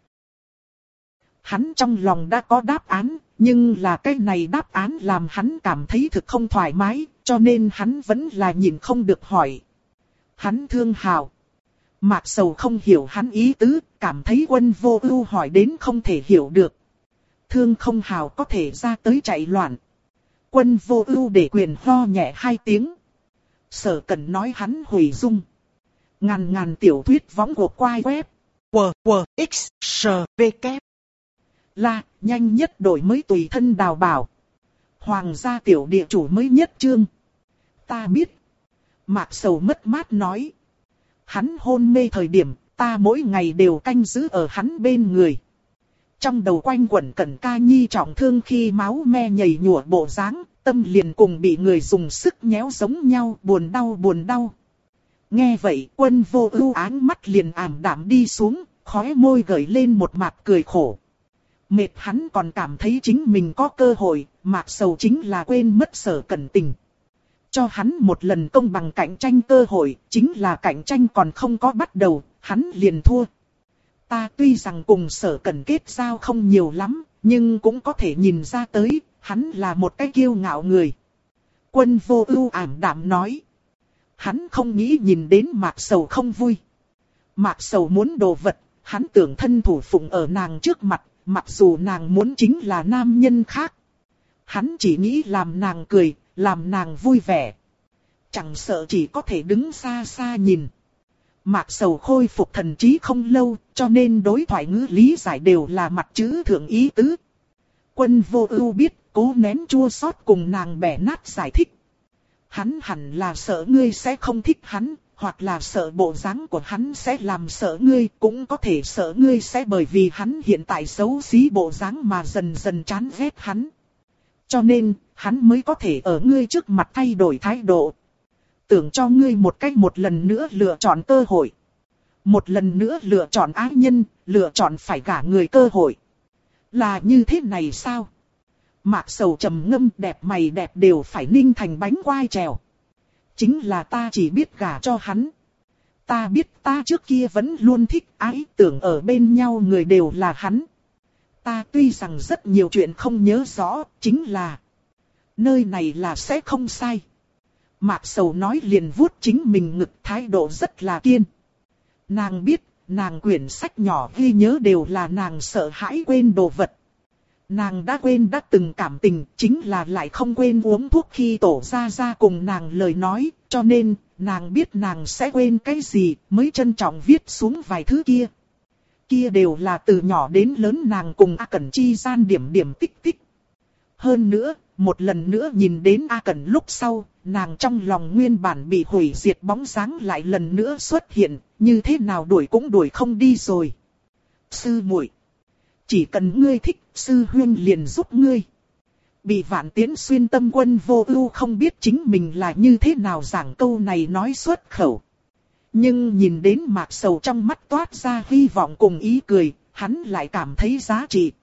Hắn trong lòng đã có đáp án, nhưng là cái này đáp án làm hắn cảm thấy thực không thoải mái, cho nên hắn vẫn là nhịn không được hỏi. Hắn thương Hào. Mạc Sầu không hiểu hắn ý tứ, cảm thấy Quân Vô Ưu hỏi đến không thể hiểu được. Thương không Hào có thể ra tới chạy loạn. Quân Vô Ưu để quyền ho nhẹ 2 tiếng. Sở Cẩn nói hắn hủy dung. Ngàn tiểu thuyết võng của quai web. WWXSVK. Là, nhanh nhất đổi mới tùy thân đào bảo. Hoàng gia tiểu địa chủ mới nhất chương. Ta biết. Mạc Sầu mất mát nói. Hắn hôn mê thời điểm, ta mỗi ngày đều canh giữ ở hắn bên người. Trong đầu quanh quẩn Cẩn Ca Nhi trọng thương khi máu me nhảy nhụa bộ dáng, tâm liền cùng bị người dùng sức nhéo giống nhau, buồn đau. Nghe vậy, Quân Vô Ưu áng mắt liền ảm đạm đi xuống, khóe môi gợi lên một mặt cười khổ. Mệt hắn còn cảm thấy chính mình có cơ hội, Mạc Sầu chính là quên mất Sở Cẩn tình. Cho hắn một lần công bằng cạnh tranh cơ hội, chính là cạnh tranh còn không có bắt đầu, hắn liền thua. Ta tuy rằng cùng Sở Cẩn kết giao không nhiều lắm, nhưng cũng có thể nhìn ra tới, hắn là một cái kiêu ngạo người. Quân Vô Ưu ảm đạm nói. Hắn không nghĩ nhìn đến Mạc Sầu không vui. Mạc Sầu muốn đồ vật, hắn tưởng thân thủ phụng ở nàng trước mặt, mặc dù nàng muốn chính là nam nhân khác. Hắn chỉ nghĩ làm nàng cười, làm nàng vui vẻ. Chẳng sợ chỉ có thể đứng xa xa nhìn. Mạc Sầu khôi phục thần trí không lâu, cho nên đối thoại ngữ lý giải đều là mặt chữ thượng ý tứ. Quân Vô Ưu biết, cố nén chua xót cùng nàng bẻ nát giải thích. Hắn hẳn là sợ ngươi sẽ không thích hắn, hoặc là sợ bộ dáng của hắn sẽ làm sợ ngươi, cũng có thể sợ ngươi sẽ bởi vì hắn hiện tại xấu xí bộ dáng mà dần dần chán ghét hắn. Cho nên, hắn mới có thể ở ngươi trước mặt thay đổi thái độ. Tưởng cho ngươi một lần nữa lựa chọn cơ hội. Một lần nữa lựa chọn ái nhân, lựa chọn phải gả người cơ hội. Là như thế này sao? Mạc Sầu trầm ngâm, đẹp mày đẹp đều phải ninh thành bánh quai trèo. Chính là ta chỉ biết gả cho hắn. Ta biết ta trước kia vẫn luôn thích ái tưởng ở bên nhau người đều là hắn. Ta tuy rằng rất nhiều chuyện không nhớ rõ, chính là nơi này là sẽ không sai. Mạc Sầu nói liền vuốt chính mình ngực, thái độ rất là kiên. Nàng biết, nàng quyển sách nhỏ ghi nhớ đều là nàng sợ hãi quên đồ vật. Nàng đã quên đã từng cảm tình, chính là lại không quên uống thuốc khi tổ ra cùng nàng lời nói, cho nên, nàng biết nàng sẽ quên cái gì, mới trân trọng viết xuống vài thứ kia. Kia đều là từ nhỏ đến lớn nàng cùng A Cẩn chi gian điểm tích tích. Hơn nữa, một lần nữa nhìn đến A Cẩn lúc sau, nàng trong lòng nguyên bản bị hủy diệt bóng dáng lại lần nữa xuất hiện, như thế nào đuổi cũng đuổi không đi rồi. Sư muội, chỉ cần ngươi thích, sư huynh liền giúp ngươi. Bị Vạn Tiễn xuyên tâm Quân Vô Ưu không biết chính mình là như thế nào giảng câu này nói xuất khẩu. Nhưng nhìn đến Mạc Sầu trong mắt toát ra hy vọng cùng ý cười, hắn lại cảm thấy giá trị.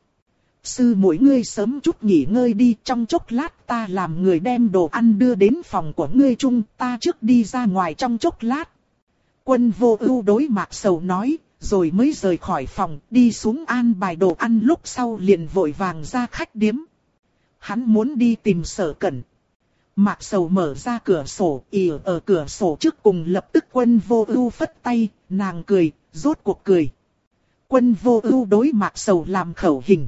Sư muội ngươi sớm chút nghỉ ngơi đi, trong chốc lát ta làm người đem đồ ăn đưa đến phòng của ngươi chung, ta trước đi ra ngoài trong chốc lát. Quân Vô Ưu đối Mạc Sầu nói, rồi mới rời khỏi phòng, đi xuống an bài đồ ăn lúc sau liền vội vàng ra khách điếm. Hắn muốn đi tìm Sở Cẩn. Mạc Sầu mở ra cửa sổ, ì ở cửa sổ trước cùng lập tức Quân Vô Ưu phất tay, nàng cười, rốt cuộc cười. Quân Vô Ưu đối Mạc Sầu làm khẩu hình.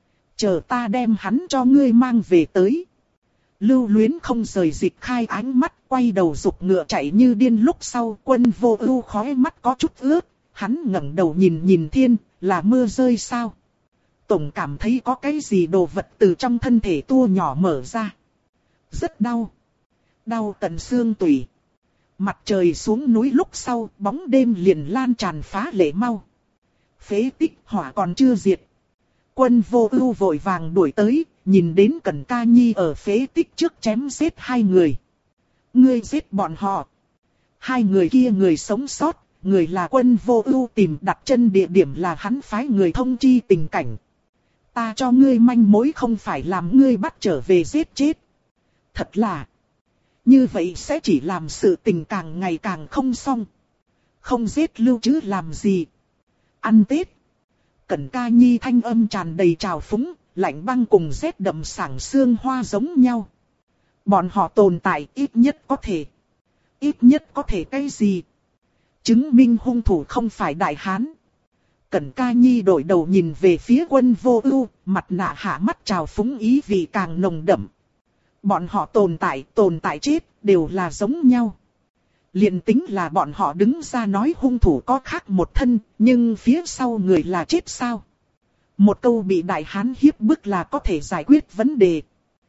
Chờ ta đem hắn cho ngươi mang về tới. Lưu Luyến không rời dịch khai ánh mắt, quay đầu dục ngựa chạy như điên lúc sau. Quân Vô Ưu khóe mắt có chút ướt, hắn ngẩng đầu nhìn thiên, là mưa rơi sao? Tổng cảm thấy có cái gì đồ vật từ trong thân thể tua nhỏ mở ra. Rất đau. Đau tận xương tủy. Mặt trời xuống núi lúc sau, bóng đêm liền lan tràn phá lệ mau. Phế tích hỏa còn chưa diệt. Quân Vô Ưu vội vàng đuổi tới, nhìn đến Cẩn Ca Nhi ở phế tích trước chém giết 2 người. Ngươi giết bọn họ. 2 người kia người sống sót, người là Quân Vô Ưu tìm đặt chân địa điểm là hắn phái người thông chi tình cảnh. Ta cho ngươi manh mối không phải làm ngươi bắt trở về giết chết. Thật là, như vậy sẽ chỉ làm sự tình càng ngày càng không xong. Không giết lưu chứ làm gì. Ăn Tết. Cẩn Ca Nhi thanh âm tràn đầy trào phúng, lạnh băng cùng rét đậm sảng xương hoa giống nhau. Bọn họ tồn tại ít nhất có thể cái gì? Chứng minh hung thủ không phải Đại Hán. Cẩn Ca Nhi đổi đầu nhìn về phía Quân Vô Ưu, mặt nạ hạ mắt trào phúng ý vị càng nồng đậm. Bọn họ tồn tại chết, đều là giống nhau. Liền tính là bọn họ đứng ra nói hung thủ có khác một thân, nhưng phía sau người là chết sao? Một câu bị Đại Hán hiếp bức là có thể giải quyết vấn đề.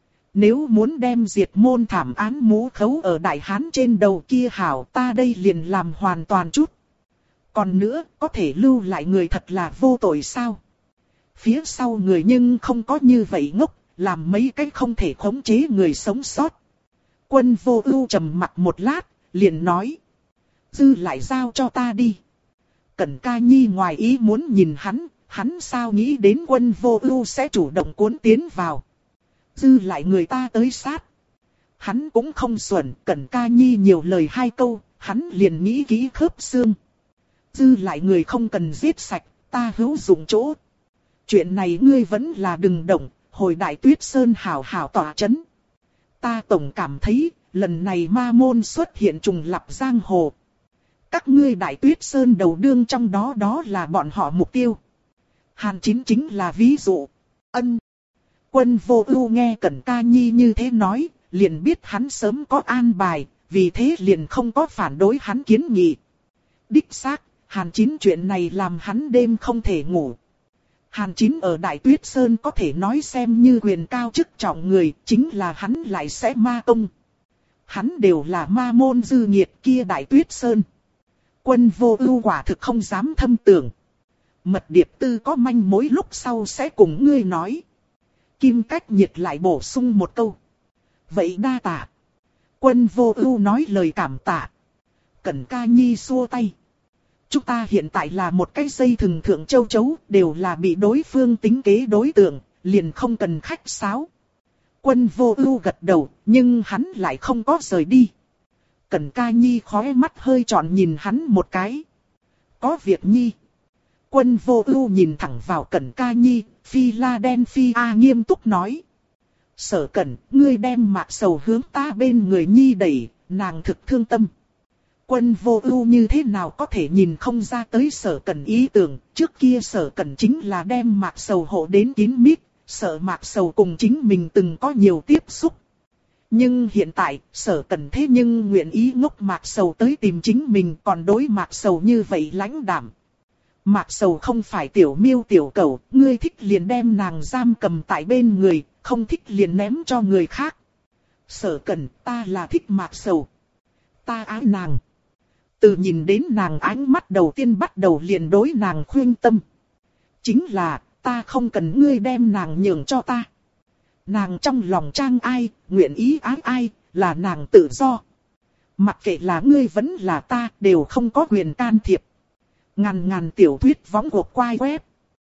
Nếu muốn đem diệt môn thảm án mũ khấu ở Đại Hán trên đầu kia hảo, ta đây liền làm hoàn toàn chút. Còn nữa, có thể lưu lại người thật là vô tội sao? Phía sau người nhưng không có như vậy ngốc, làm mấy cái không thể khống chế người sống sót. Quân Vô Ưu trầm mặc một lát, liền nói. Dư lại giao cho ta đi. Cẩn Ca Nhi ngoài ý muốn nhìn hắn sao nghĩ đến Quân Vô Ưu sẽ chủ động cuốn tiến vào. Dư lại người ta tới sát. Hắn cũng không xuẩn, Cẩn Ca Nhi nhiều lời hai câu, hắn liền nghĩ kỹ khớp xương. Dư lại người không cần giết sạch, ta hữu dụng chỗ. Chuyện này ngươi vẫn là đừng động, hồi Đại Tuyết Sơn hảo hảo tỏa chấn. Ta tổng cảm thấy, lần này ma môn xuất hiện trùng lặp giang hồ. Các ngươi Đại Tuyết Sơn đầu đương trong đó là bọn họ mục tiêu. Hàn Chín chính là ví dụ. Ân. Quân Vô Ưu nghe Cẩn Ca Nhi như thế nói, liền biết hắn sớm có an bài, vì thế liền không có phản đối hắn kiến nghị. Đích xác, Hàn Chín chuyện này làm hắn đêm không thể ngủ. Hàn Chín ở Đại Tuyết Sơn có thể nói xem như quyền cao chức trọng người, chính là hắn lại sẽ ma công. Hắn đều là ma môn dư nghiệt kia Đại Tuyết Sơn. Quân Vô Ưu quả thực không dám thâm tưởng. Mật điệp tư có manh mối lúc sau sẽ cùng ngươi nói. Kim Cách Nhiệt lại bổ sung một câu. Vậy đa tạ. Quân Vô Ưu nói lời cảm tạ. Cẩn Ca Nhi xua tay. Chúng ta hiện tại là một cái dây thừng thượng châu chấu, đều là bị đối phương tính kế đối tượng, liền không cần khách sáo. Quân Vô Ưu gật đầu, nhưng hắn lại không có rời đi. Cẩn Ca Nhi khóe mắt hơi tròn nhìn hắn một cái. Có việc nhi. Quân Vô Ưu nhìn thẳng vào Cẩn Ca Nhi, Philadelphia nghiêm túc nói. Sở Cẩn, ngươi đem Mạc Sầu hướng ta bên người nhi đẩy, nàng thực thương tâm. Quân Vô Ưu như thế nào có thể nhìn không ra tới Sở Cẩn ý tưởng, trước kia Sở Cẩn chính là đem Mạc Sầu hộ đến kín mít, sợ Mạc Sầu cùng chính mình từng có nhiều tiếp xúc. Nhưng hiện tại, Sở Cẩn thế nhưng nguyện ý ngốc Mạc Sầu tới tìm chính mình, còn đối Mạc Sầu như vậy lãnh đạm. Mạc Sầu không phải tiểu miêu tiểu cẩu, ngươi thích liền đem nàng giam cầm tại bên người, không thích liền ném cho người khác. Sở Cẩn, ta là thích Mạc Sầu. Ta ái nàng. Từ nhìn đến nàng ánh mắt đầu tiên bắt đầu liền đối nàng khuyên tâm. Chính là, ta không cần ngươi đem nàng nhường cho ta. Nàng trong lòng trang ai, nguyện ý ái ai, là nàng tự do. Mặc kệ là ngươi vẫn là ta, đều không có quyền can thiệp. Ngàn tiểu thuyết võng cuộc quay web.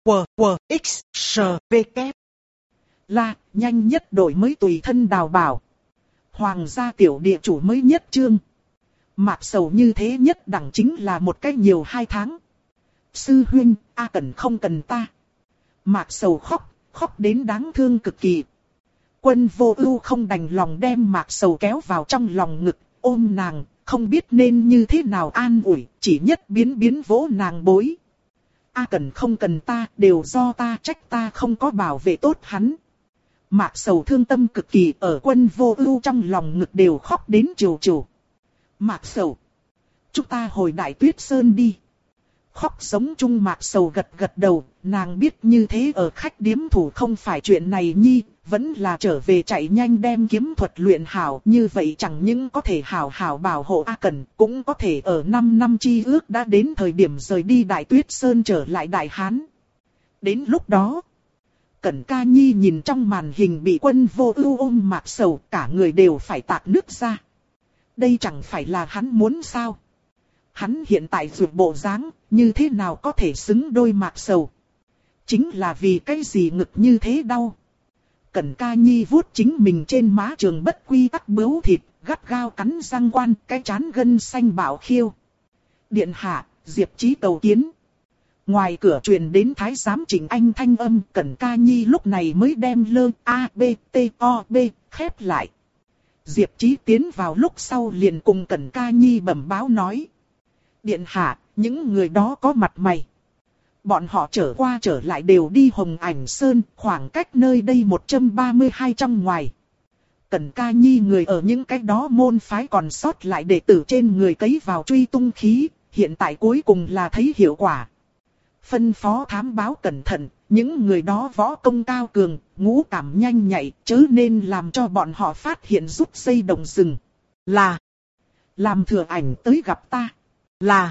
WWXSVK. Là, nhanh nhất đổi mới tùy thân đào bảo. Hoàng gia tiểu địa chủ mới nhất chương. Mạc Sầu như thế nhất đẳng chính là một cách nhiều 2 tháng. Sư huynh, cần không cần ta. Mạc Sầu khóc đến đáng thương cực kỳ. Quân Vô Ưu không đành lòng đem Mạc Sầu kéo vào trong lòng ngực, ôm nàng, không biết nên như thế nào an ủi, chỉ nhất biến vỗ nàng bối. Cần không cần ta, đều do ta, trách ta không có bảo vệ tốt hắn. Mạc Sầu thương tâm cực kỳ, ở Quân Vô Ưu trong lòng ngực đều khóc đến trù. Mạc Sầu, chúng ta hồi Đại Tuyết Sơn đi. Khóc giống chung Mạc Sầu gật đầu, nàng biết như thế ở khách điếm thủ không phải chuyện này nhi, vẫn là trở về chạy nhanh đem kiếm thuật luyện hảo, như vậy chẳng những có thể hảo bảo hộ Cẩn, cũng có thể ở 5 năm chi ước đã đến thời điểm rời đi Đại Tuyết Sơn trở lại Đại Hán. Đến lúc đó, Cẩn Ca Nhi nhìn trong màn hình bị Quân Vô Ưu ôm Mạc Sầu, cả người đều phải tạc nước ra. Đây chẳng phải là hắn muốn sao? hắn hiện tại vượt bộ dáng, như thế nào có thể xứng đôi Mạc Sầu. Chính là vì cái gì ngực như thế đau. Cẩn Ca Nhi vuốt chính mình trên má Trường Bất quy tắc bướu thịt, gắt gao cắn răng quan, cái trán gân xanh bạo khiêu. Điện hạ, Diệp Chí cầu kiến. Ngoài cửa truyền đến thái giám Trịnh Anh thanh âm, Cẩn Ca Nhi lúc này mới đem lơ A B T O B khép lại. Diệp Chí tiến vào lúc sau liền cùng Cẩn Ca Nhi bẩm báo nói. Điện hạ, những người đó có mặt mày. Bọn họ trở qua trở lại đều đi Hồng Ảnh Sơn, khoảng cách nơi đây 132 trong ngoài. Cẩn Ca Nhi người ở những cái đó môn phái còn sót lại đệ tử trên người cấy vào truy tung khí, hiện tại cuối cùng là thấy hiệu quả. Phân phó thám báo cẩn thận, những người đó võ công cao cường, ngũ cảm nhanh nhạy, chớ nên làm cho bọn họ phát hiện rút dây động rừng. Là, làm Thừa Ảnh tới gặp ta. Là,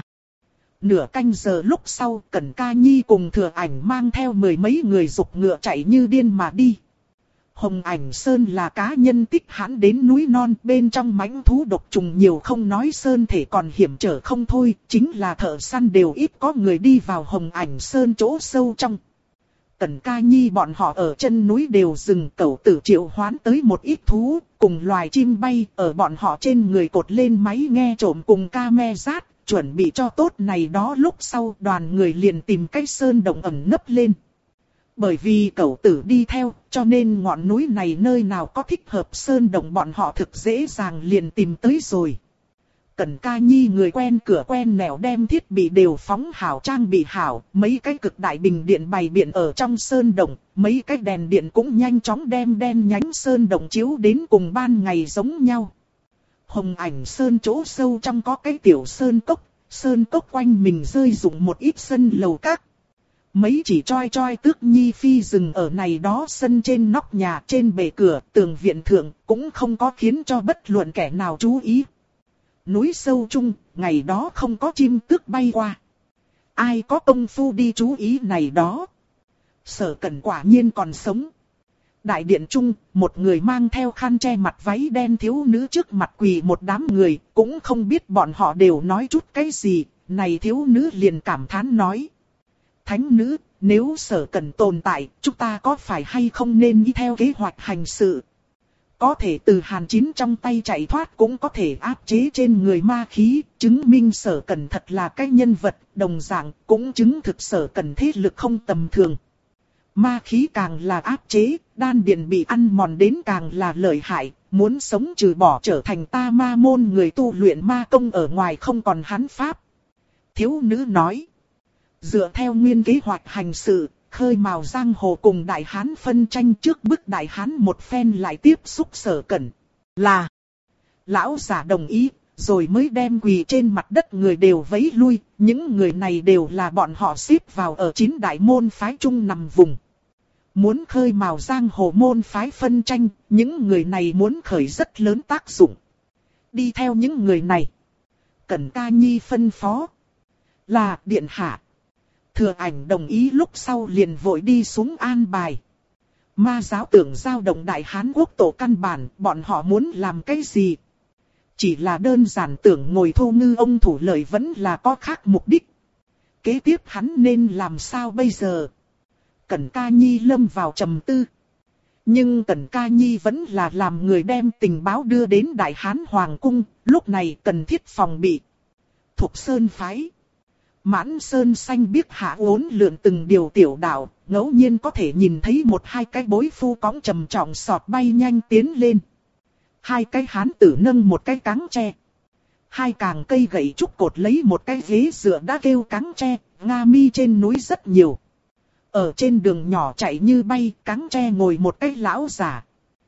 nửa canh giờ lúc sau, Cẩn Ca Nhi cùng Thừa Ảnh mang theo 10 mấy người dục ngựa chạy như điên mà đi. Hồng Ảnh Sơn là cá nhân tích hãn đến núi non, bên trong mãnh thú độc trùng nhiều không nói sơn thể còn hiểm trở không thôi, chính là thợ săn đều ít có người đi vào Hồng Ảnh Sơn chỗ sâu trong. Cẩn Ca Nhi bọn họ ở chân núi đều dừng, cẩu tử triệu hoán tới một ít thú, cùng loài chim bay, ở bọn họ trên người cột lên máy nghe trộm cùng camera, chuẩn bị cho tốt này đó lúc sau đoàn người liền tìm cái sơn động ẩn nấp lên. Bởi vì cẩu tử đi theo, cho nên ngọn núi này nơi nào có thích hợp sơn động bọn họ thực dễ dàng liền tìm tới rồi. Cẩn Ca Nhi người quen cửa quen nẻo đem thiết bị đều phóng hảo trang bị hảo, mấy cái cực đại bình điện bày biện ở trong sơn động, mấy cái đèn điện cũng nhanh chóng đem đen nhánh sơn động chiếu đến cùng ban ngày giống nhau. Hồng Ảnh Sơn chỗ sâu trong có cái tiểu sơn cốc quanh mình rơi dụng một ít sân lầu các. Mấy chỉ choi tước nhi phi rừng ở này đó sân trên nóc nhà, trên bề cửa, tường viện thượng, cũng không có khiến cho bất luận kẻ nào chú ý. Núi sâu chung, ngày đó không có chim tước bay qua. Ai có công phu đi chú ý này đó. Sở Cẩn quả nhiên còn sống. Đại điện chung, một người mang theo khăn che mặt váy đen thiếu nữ trước mặt quỳ một đám người, cũng không biết bọn họ đều nói chút cái gì, này thiếu nữ liền cảm thán nói. Thánh nữ, nếu Sở Cẩn tồn tại, chúng ta có phải hay không nên đi theo kế hoạch hành sự? Có thể từ Hàn Chín trong tay chạy thoát cũng có thể áp chế trên người ma khí, chứng minh Sở Cẩn thật là cái nhân vật, đồng dạng cũng chứng thực Sở Cẩn thế lực không tầm thường. Ma khí càng là áp chế, đan điền bị ăn mòn đến càng là lợi hại, muốn sống trừ bỏ trở thành ta ma môn người tu luyện ma công ở ngoài không còn hắn pháp. Thiếu nữ nói, dựa theo nguyên kế hoạch hành sự, khơi mào giang hồ cùng Đại Hán phân tranh trước bức Đại Hán một phen lại tiếp xúc Sở Cẩn. Là, lão giả đồng ý, rồi mới đem quỳ trên mặt đất người đều vẫy lui, những người này đều là bọn họ xếp vào ở 9 đại môn phái chung nằm vùng. Muốn khơi mào giang hồ môn phái phân tranh, những người này muốn khởi rất lớn tác dụng. Đi theo những người này. Cẩn Ca Nhi phân phó. Là điện hạ. Thừa Ảnh đồng ý lúc sau liền vội đi xuống an bài. Ma giáo tưởng giao động Đại Hán quốc tổ căn bản, bọn họ muốn làm cái gì? Chỉ là đơn giản tưởng ngồi thu ngư ông thủ lợi vẫn là có khác mục đích. Kế tiếp hắn nên làm sao bây giờ? Cẩn Ca Nhi lâm vào trầm tư. Nhưng Cẩn Ca Nhi vẫn là làm người đem tình báo đưa đến Đại Hán Hoàng Cung, lúc này cần thiết phòng bị. Thục Sơn phái. Mãn Sơn xanh biếc hạ uốn lượn từng điều tiểu đạo, ngẫu nhiên có thể nhìn thấy một hai cái bối phu cõng trầm trọng sọt bay nhanh tiến lên. Hai cái hán tử nâng một cái cáng tre. Hai càng cây gậy trúc cột lấy một cái ghế dựa đã kêu cáng tre, Nga mi trên núi rất nhiều. Ở trên đường nhỏ chạy như bay, cáng tre ngồi một cái lão giả.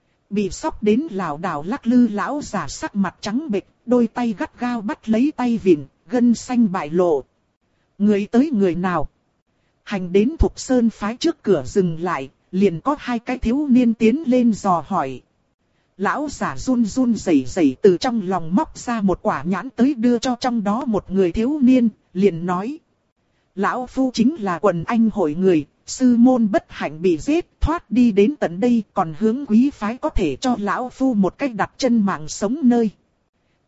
Bị sốc đến lảo đảo lắc lư lão giả sắc mặt trắng bệch, đôi tay gắt gao bắt lấy tay vịn, gân xanh bại lộ. Người tới người nào? Hành đến Thục Sơn phái trước cửa dừng lại, liền có hai cái thiếu niên tiến lên dò hỏi. Lão giả run run rẩy rẩy từ trong lòng móc ra một quả nhãn tới đưa cho trong đó một người thiếu niên, liền nói. Lão phu chính là quần anh hội người, sư môn bất hạnh bị giết, thoát đi đến tận đây, còn hướng quý phái có thể cho lão phu một cách đặt chân mạng sống nơi.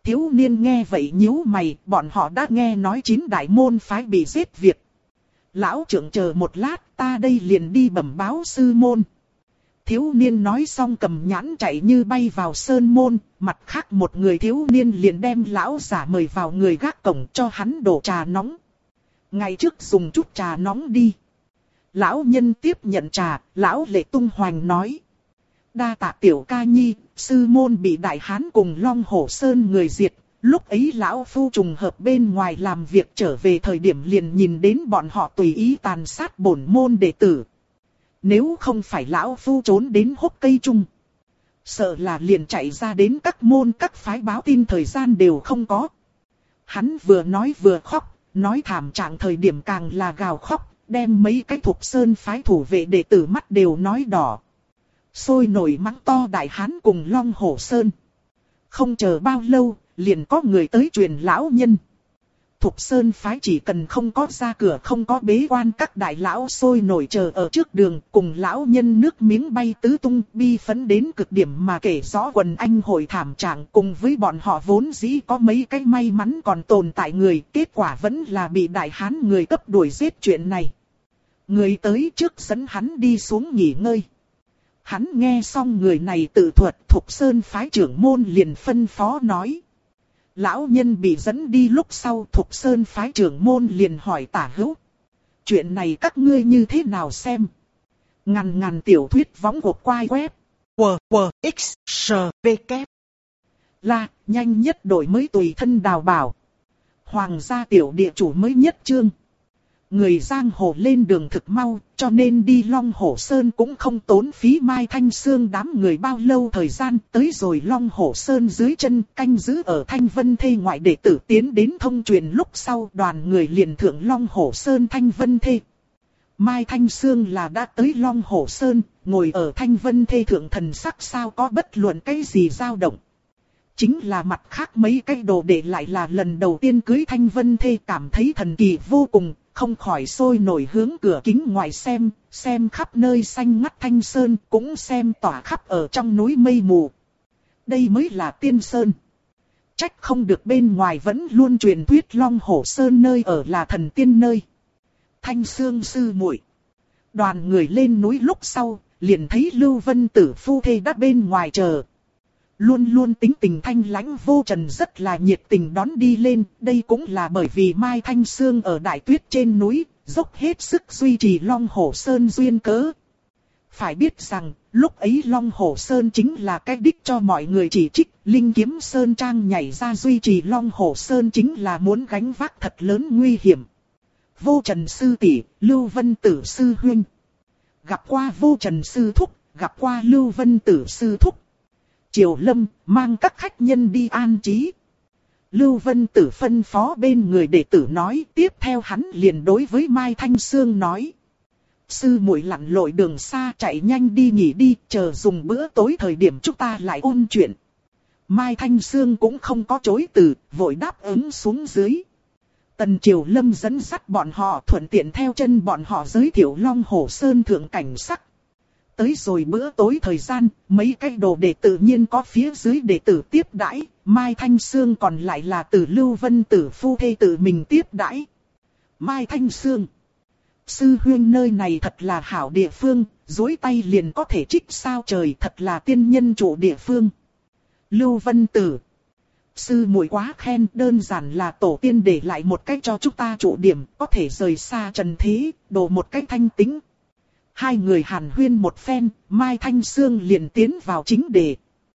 Thiếu niên nghe vậy nhíu mày, bọn họ đã nghe nói 9 đại môn phái bị giết việc. Lão trưởng chờ một lát, ta đây liền đi bẩm báo sư môn. Thiếu niên nói xong cầm nhãn chạy như bay vào sơn môn, mặt khác một người thiếu niên liền đem lão giả mời vào người gác cổng cho hắn đổ trà nóng. Ngày trước dùng chút trà nóng đi. Lão nhân tiếp nhận trà, lão lệ tung hoành nói. Đa tạ tiểu ca nhi, sư môn bị đại hán cùng Long Hổ Sơn người diệt. Lúc ấy lão phu trùng hợp bên ngoài làm việc trở về thời điểm liền nhìn đến bọn họ tùy ý tàn sát bổn môn đệ tử. Nếu không phải lão phu trốn đến hốc cây trung, sợ là liền chạy ra đến các môn các phái báo tin thời gian đều không có. Hắn vừa nói vừa khóc, nói thảm trạng thời điểm càng là gào khóc, đem mấy cái Thục Sơn phái thủ vệ đệ tử mắt đều nói đỏ. Sôi nổi mắng to đại hán cùng Long Hổ Sơn. Không chờ bao lâu, liền có người tới truyền lão nhân. Thục Sơn phái chỉ cần không có ra cửa không có bế quan, các đại lão sôi nổi chờ ở trước đường, cùng lão nhân nước miếng bay tứ tung, bi phấn đến cực điểm mà kể rõ quần anh hội thảm trạng, cùng với bọn họ vốn dĩ có mấy cái may mắn còn tồn tại người, kết quả vẫn là bị đại hán người cấp đuổi giết chuyện này. Người tới trước dẫn hắn đi xuống nghỉ ngơi. Hắn nghe xong người này tự thuật, Thục Sơn phái trưởng môn liền phân phó nói. Lão nhân bị dẫn đi lúc sau, Thục Sơn phái trưởng môn liền hỏi Tả Hữu. Chuyện này các ngươi như thế nào xem? Ngàn tiểu thuyết võng của quai web. X, S, V, K. Là, nhanh nhất đổi mới tùy thân đào bảo. Hoàng gia tiểu địa chủ mới nhất chương. Người giang hồ lên đường thực mau, cho nên đi Long Hổ Sơn cũng không tốn phí Mai Thanh Sương đám người bao lâu thời gian. Tới rồi Long Hổ Sơn dưới chân canh giữ ở Thanh Vân Thê ngoại đệ tử tiến đến thông truyền lúc sau, đoàn người liền thượng Long Hổ Sơn Thanh Vân Thê. Mai Thanh Sương là đã tới Long Hổ Sơn, ngồi ở Thanh Vân Thê thượng thần sắc sao có bất luận cái gì dao động. Chính là mặt khác mấy cái đồ đệ lại là lần đầu tiên cưới Thanh Vân Thê, cảm thấy thần kỳ vô cùng, không khỏi sôi nổi hướng cửa kính ngoài xem khắp nơi xanh ngắt Thanh Sơn, cũng xem tỏa khắp ở trong núi mây mù. Đây mới là Tiên Sơn. Trách không được bên ngoài vẫn luôn truyền thuyết Long Hổ Sơn nơi ở là thần tiên nơi. Thanh Sương sư muội. Đoàn người lên núi lúc sau, liền thấy Lưu Vân Tử phu thê đã bên ngoài chờ. Luôn luôn tính tình thanh lãnh Vô Trần rất là nhiệt tình đón đi lên, đây cũng là bởi vì Mai Thanh Sương ở đại tuyết trên núi, dốc hết sức duy trì Long Hổ Sơn duyên cớ. Phải biết rằng, lúc ấy Long Hổ Sơn chính là cái đích cho mọi người chỉ trích, Linh Kiếm Sơn Trang nhảy ra duy trì Long Hổ Sơn chính là muốn gánh vác thật lớn nguy hiểm. Vô Trần sư tỷ, Lưu Vân Tử sư huynh. Gặp qua Vô Trần sư thúc, gặp qua Lưu Vân Tử sư thúc. Triều Lâm, mang các khách nhân đi an trí. Lưu Vân Tử phân phó bên người đệ tử nói, tiếp theo hắn liền đối với Mai Thanh Sương nói. Sư muội lặn lội đường xa, chạy nhanh đi nghỉ đi, chờ dùng bữa tối thời điểm chúng ta lại ôn chuyện. Mai Thanh Sương cũng không có chối từ, vội đáp ứng xuống dưới. Tần Triều Lâm dẫn dắt bọn họ, thuận tiện theo chân bọn họ giới thiệu Long Hổ Sơn thượng cảnh sắc. Tới rồi bữa tối thời gian, mấy cái đồ đệ tự nhiên có phía dưới đệ tử tiếp đãi, Mai Thanh Sương còn lại là từ Lưu Vân Tử phu thê tự mình tiếp đãi. Mai Thanh Sương, sư huynh nơi này thật là hảo địa phương, duỗi tay liền có thể trích sao trời, thật là tiên nhân chủ địa phương. Lưu Vân Tử, sư muội quá khen, đơn giản là tổ tiên để lại một cách cho chúng ta trụ điểm, có thể rời xa trần thế, đổ một cách thanh tĩnh. Hai người hàn huyên một phen, Mai Thanh Sương liền tiến vào chính đề.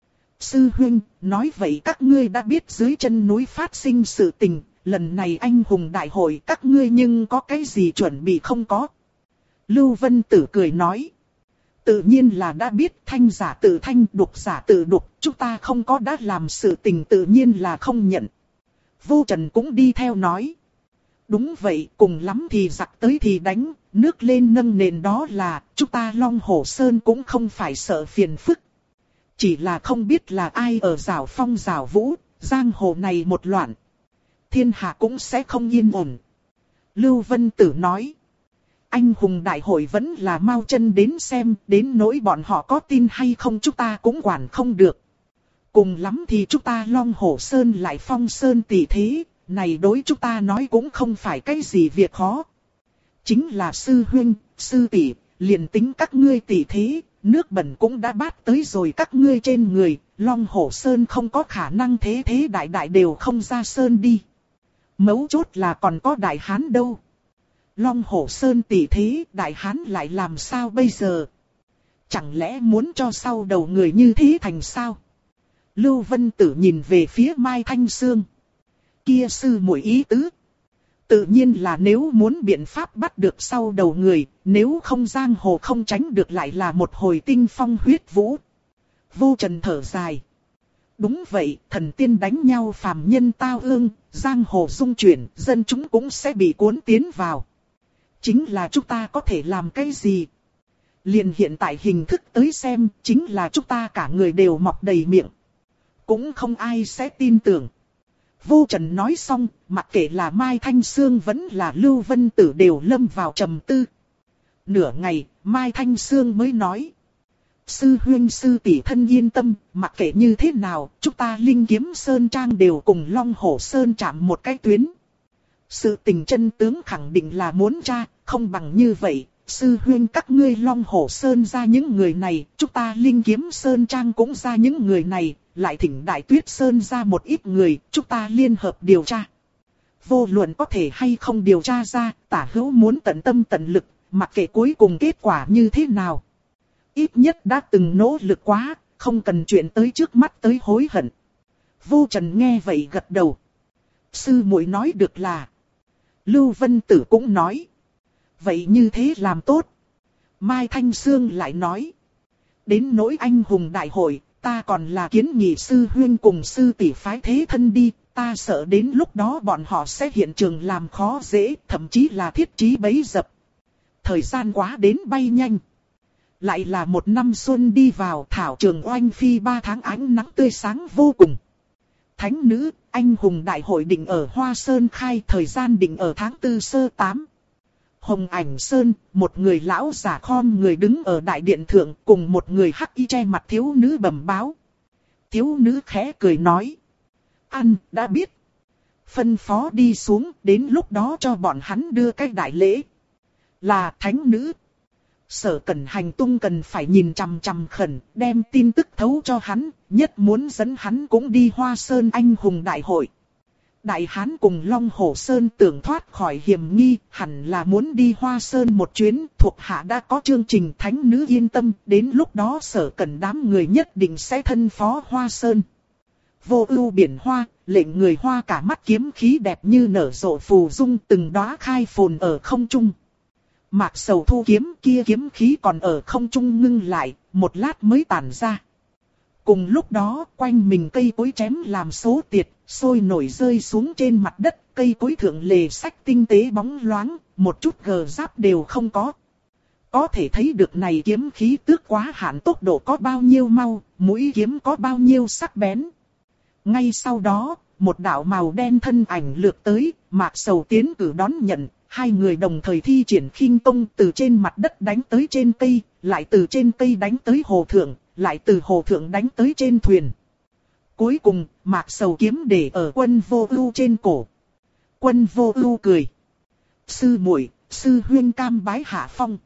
Sư huynh, nói vậy các ngươi đã biết dưới chân núi phát sinh sự tình, lần này anh hùng đại hội các ngươi nhưng có cái gì chuẩn bị không có? Lưu Vân Tử cười nói. Tự nhiên là đã biết, thanh giả tự thanh, đục giả tự đục, chúng ta không có đã làm sự tình tự nhiên là không nhận. Vô Trần cũng đi theo nói. Đúng vậy, cùng lắm thì giặc tới thì đánh, nước lên nâng nền đó là, chúng ta Long Hổ Sơn cũng không phải sợ phiền phức. Chỉ là không biết là ai ở rào phong rào vũ, giang hồ này một loạn. Thiên hạ cũng sẽ không yên ổn. Lưu Vân Tử nói. Anh hùng đại hội vẫn là mau chân đến xem, đến nỗi bọn họ có tin hay không chúng ta cũng quản không được. Cùng lắm thì chúng ta Long Hổ Sơn lại Phong Sơn tỷ thế, này đối chúng ta nói cũng không phải cái gì việc khó. Chính là sư huynh, sư tỷ, liền tính các ngươi tỷ thế, nước bẩn cũng đã bát tới rồi các ngươi trên người, Long Hổ Sơn không có khả năng thế thế đại đại đều không ra sơn đi. Mấu chốt là còn có đại hán đâu. Long Hổ Sơn tỷ thế, đại hán lại làm sao bây giờ? Chẳng lẽ muốn cho sau đầu người như thế thành sao? Lưu Vân Tử nhìn về phía Mai Thanh Sương. Kia sư muội ý tứ. Tự nhiên là nếu muốn biện pháp bắt được sau đầu người, nếu không giang hồ không tránh được lại là một hồi tinh phong huyết vũ. Vô Trần thở dài. Đúng vậy, thần tiên đánh nhau phàm nhân tao ương, giang hồ rung chuyển, dân chúng cũng sẽ bị cuốn tiến vào. Chính là chúng ta có thể làm cái gì? Liền hiện tại hình thức tới xem, chính là chúng ta cả người đều mọc đầy miệng. Cũng không ai sẽ tin tưởng. Vô Trần nói xong, mặc kệ là Mai Thanh Sương vẫn là Lưu Vân Tử đều lâm vào trầm tư. Nửa ngày, Mai Thanh Sương mới nói. Sư huynh sư tỷ thân yên tâm, mặc kệ như thế nào, chúng ta Linh Kiếm Sơn Trang đều cùng Long Hổ Sơn chạm một cái tuyến. Sự tình chân tướng khẳng định là muốn tra, không bằng như vậy. Sư huynh các ngươi Long Hổ Sơn ra những người này, chúng ta Linh Kiếm Sơn Trang cũng ra những người này, lại thỉnh Đại Tuyết Sơn ra một ít người, chúng ta liên hợp điều tra. Vô luận có thể hay không điều tra ra, tả hữu muốn tận tâm tận lực, mặc kệ cuối cùng kết quả như thế nào. Ít nhất đã từng nỗ lực quá, không cần chuyện tới trước mắt tới hối hận. Vô Trần nghe vậy gật đầu. Sư muội nói được là. Lưu Vân Tử cũng nói. Vậy như thế làm tốt. Mai Thanh Sương lại nói. Đến nỗi anh hùng đại hội, ta còn là kiến nghị sư huynh cùng sư tỷ phái thế thân đi. Ta sợ đến lúc đó bọn họ sẽ hiện trường làm khó dễ, thậm chí là thiết trí bấy dập. Thời gian quá đến bay nhanh. Lại là một năm xuân đi vào, thảo trường oanh phi 3 tháng ánh nắng tươi sáng vô cùng. Thánh nữ, anh hùng đại hội định ở Hoa Sơn khai, thời gian định ở tháng 4 sơ 8. Hồng Ảnh Sơn, một người lão giả khom người đứng ở đại điện thượng cùng một người hắc y che mặt thiếu nữ bẩm báo. Thiếu nữ khẽ cười nói. Ăn, đã biết. Phân phó đi xuống, đến lúc đó cho bọn hắn đưa cái đại lễ. Là thánh nữ. Sở Cẩn hành tung cần phải nhìn chằm chằm khẩn, đem tin tức thấu cho hắn, nhất muốn dẫn hắn cũng đi Hoa Sơn anh hùng đại hội. Đại Hán cùng Long Hổ Sơn tưởng thoát khỏi hiểm nghi, hẳn là muốn đi Hoa Sơn một chuyến, thuộc hạ đã có chương trình, thánh nữ yên tâm, đến lúc đó Sở Cẩn đám người nhất định sẽ thân phó Hoa Sơn. Vô ưu biển hoa, lệnh người hoa cả mắt kiếm khí đẹp như nở rộ phù dung, từng đóa khai phồn ở không trung. Mạc Sầu thu kiếm, kia kiếm khí còn ở không trung ngưng lại, một lát mới tản ra. Cùng lúc đó, quanh mình cây cối chém làm số tiệt, sôi nổi rơi xuống trên mặt đất, cây cối thượng lề sách tinh tế bóng loáng, một chút gờ giáp đều không có. Có thể thấy được này kiếm khí tước quá hạn tốc độ có bao nhiêu mau, mũi kiếm có bao nhiêu sắc bén. Ngay sau đó, một đạo màu đen thân ảnh lược tới, Mạc Sầu tiến cử đón nhận. Hai người đồng thời thi triển khinh công, từ trên mặt đất đánh tới trên cây, lại từ trên cây đánh tới hồ thượng, lại từ hồ thượng đánh tới trên thuyền. Cuối cùng, Mạc Sầu kiếm để ở Quân Vô Ưu trên cổ. Quân Vô Ưu cười. Sư muội, sư huynh cam bái hạ phong.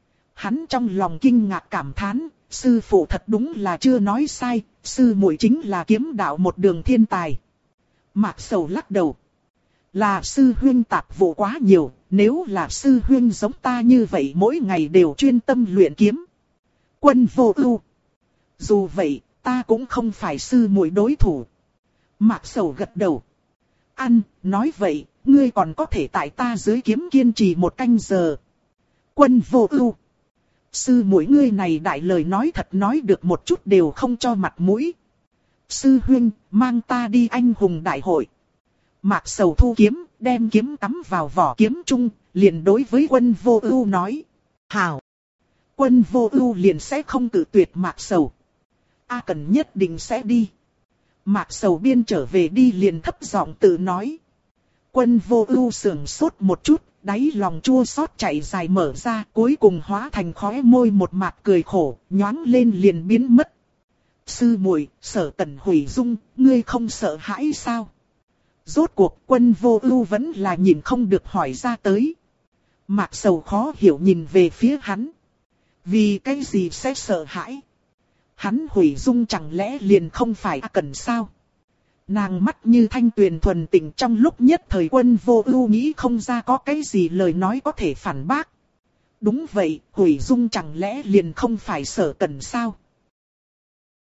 Hắn trong lòng kinh ngạc cảm thán, sư phụ thật đúng là chưa nói sai, sư muội chính là kiếm đạo một đường thiên tài. Mạc Sầu lắc đầu. Là sư huynh tạp vụ quá nhiều, nếu là sư huynh giống ta như vậy mỗi ngày đều chuyên tâm luyện kiếm. Quân Vô Ưu. Dù vậy, ta cũng không phải sư muội đối thủ. Mạc Sầu gật đầu. Ăn, nói vậy, ngươi còn có thể tại ta dưới kiếm kiên trì 1 canh giờ. Quân Vô Ưu. Sư muội ngươi này đại lời nói thật nói được một chút đều không cho mặt mũi. Sư huynh, mang ta đi anh hùng đại hội. Mạc Sầu thu kiếm, đem kiếm cắm vào vỏ kiếm trung, liền đối với Quân Vô Ưu nói. Hảo. Quân Vô Ưu liền sẽ không cự tuyệt Mạc Sầu. A Cần nhất định sẽ đi. Mạc Sầu biên trở về đi liền thấp giọng tự nói. Quân Vô Ưu sững sốt một chút, đáy lòng chua xót chảy dài mở ra, cuối cùng hóa thành khóe môi một mặt cười khổ, nhoáng lên liền biến mất. Sư muội, Sở Cẩn hủy dung, ngươi không sợ hãi sao? Rốt cuộc Quân Vô Ưu vẫn là nhìn không được hỏi ra tới. Mạc Sầu khó hiểu nhìn về phía hắn. Vì cái gì sẽ sợ hãi? Hắn hủy dung chẳng lẽ liền không phải cần sao? Nàng mắt như thanh tuyền thuần tịnh, trong lúc nhất thời Quân Vô Ưu nghĩ không ra có cái gì lời nói có thể phản bác. Đúng vậy, hủy dung chẳng lẽ liền không phải Sở Cẩn sao?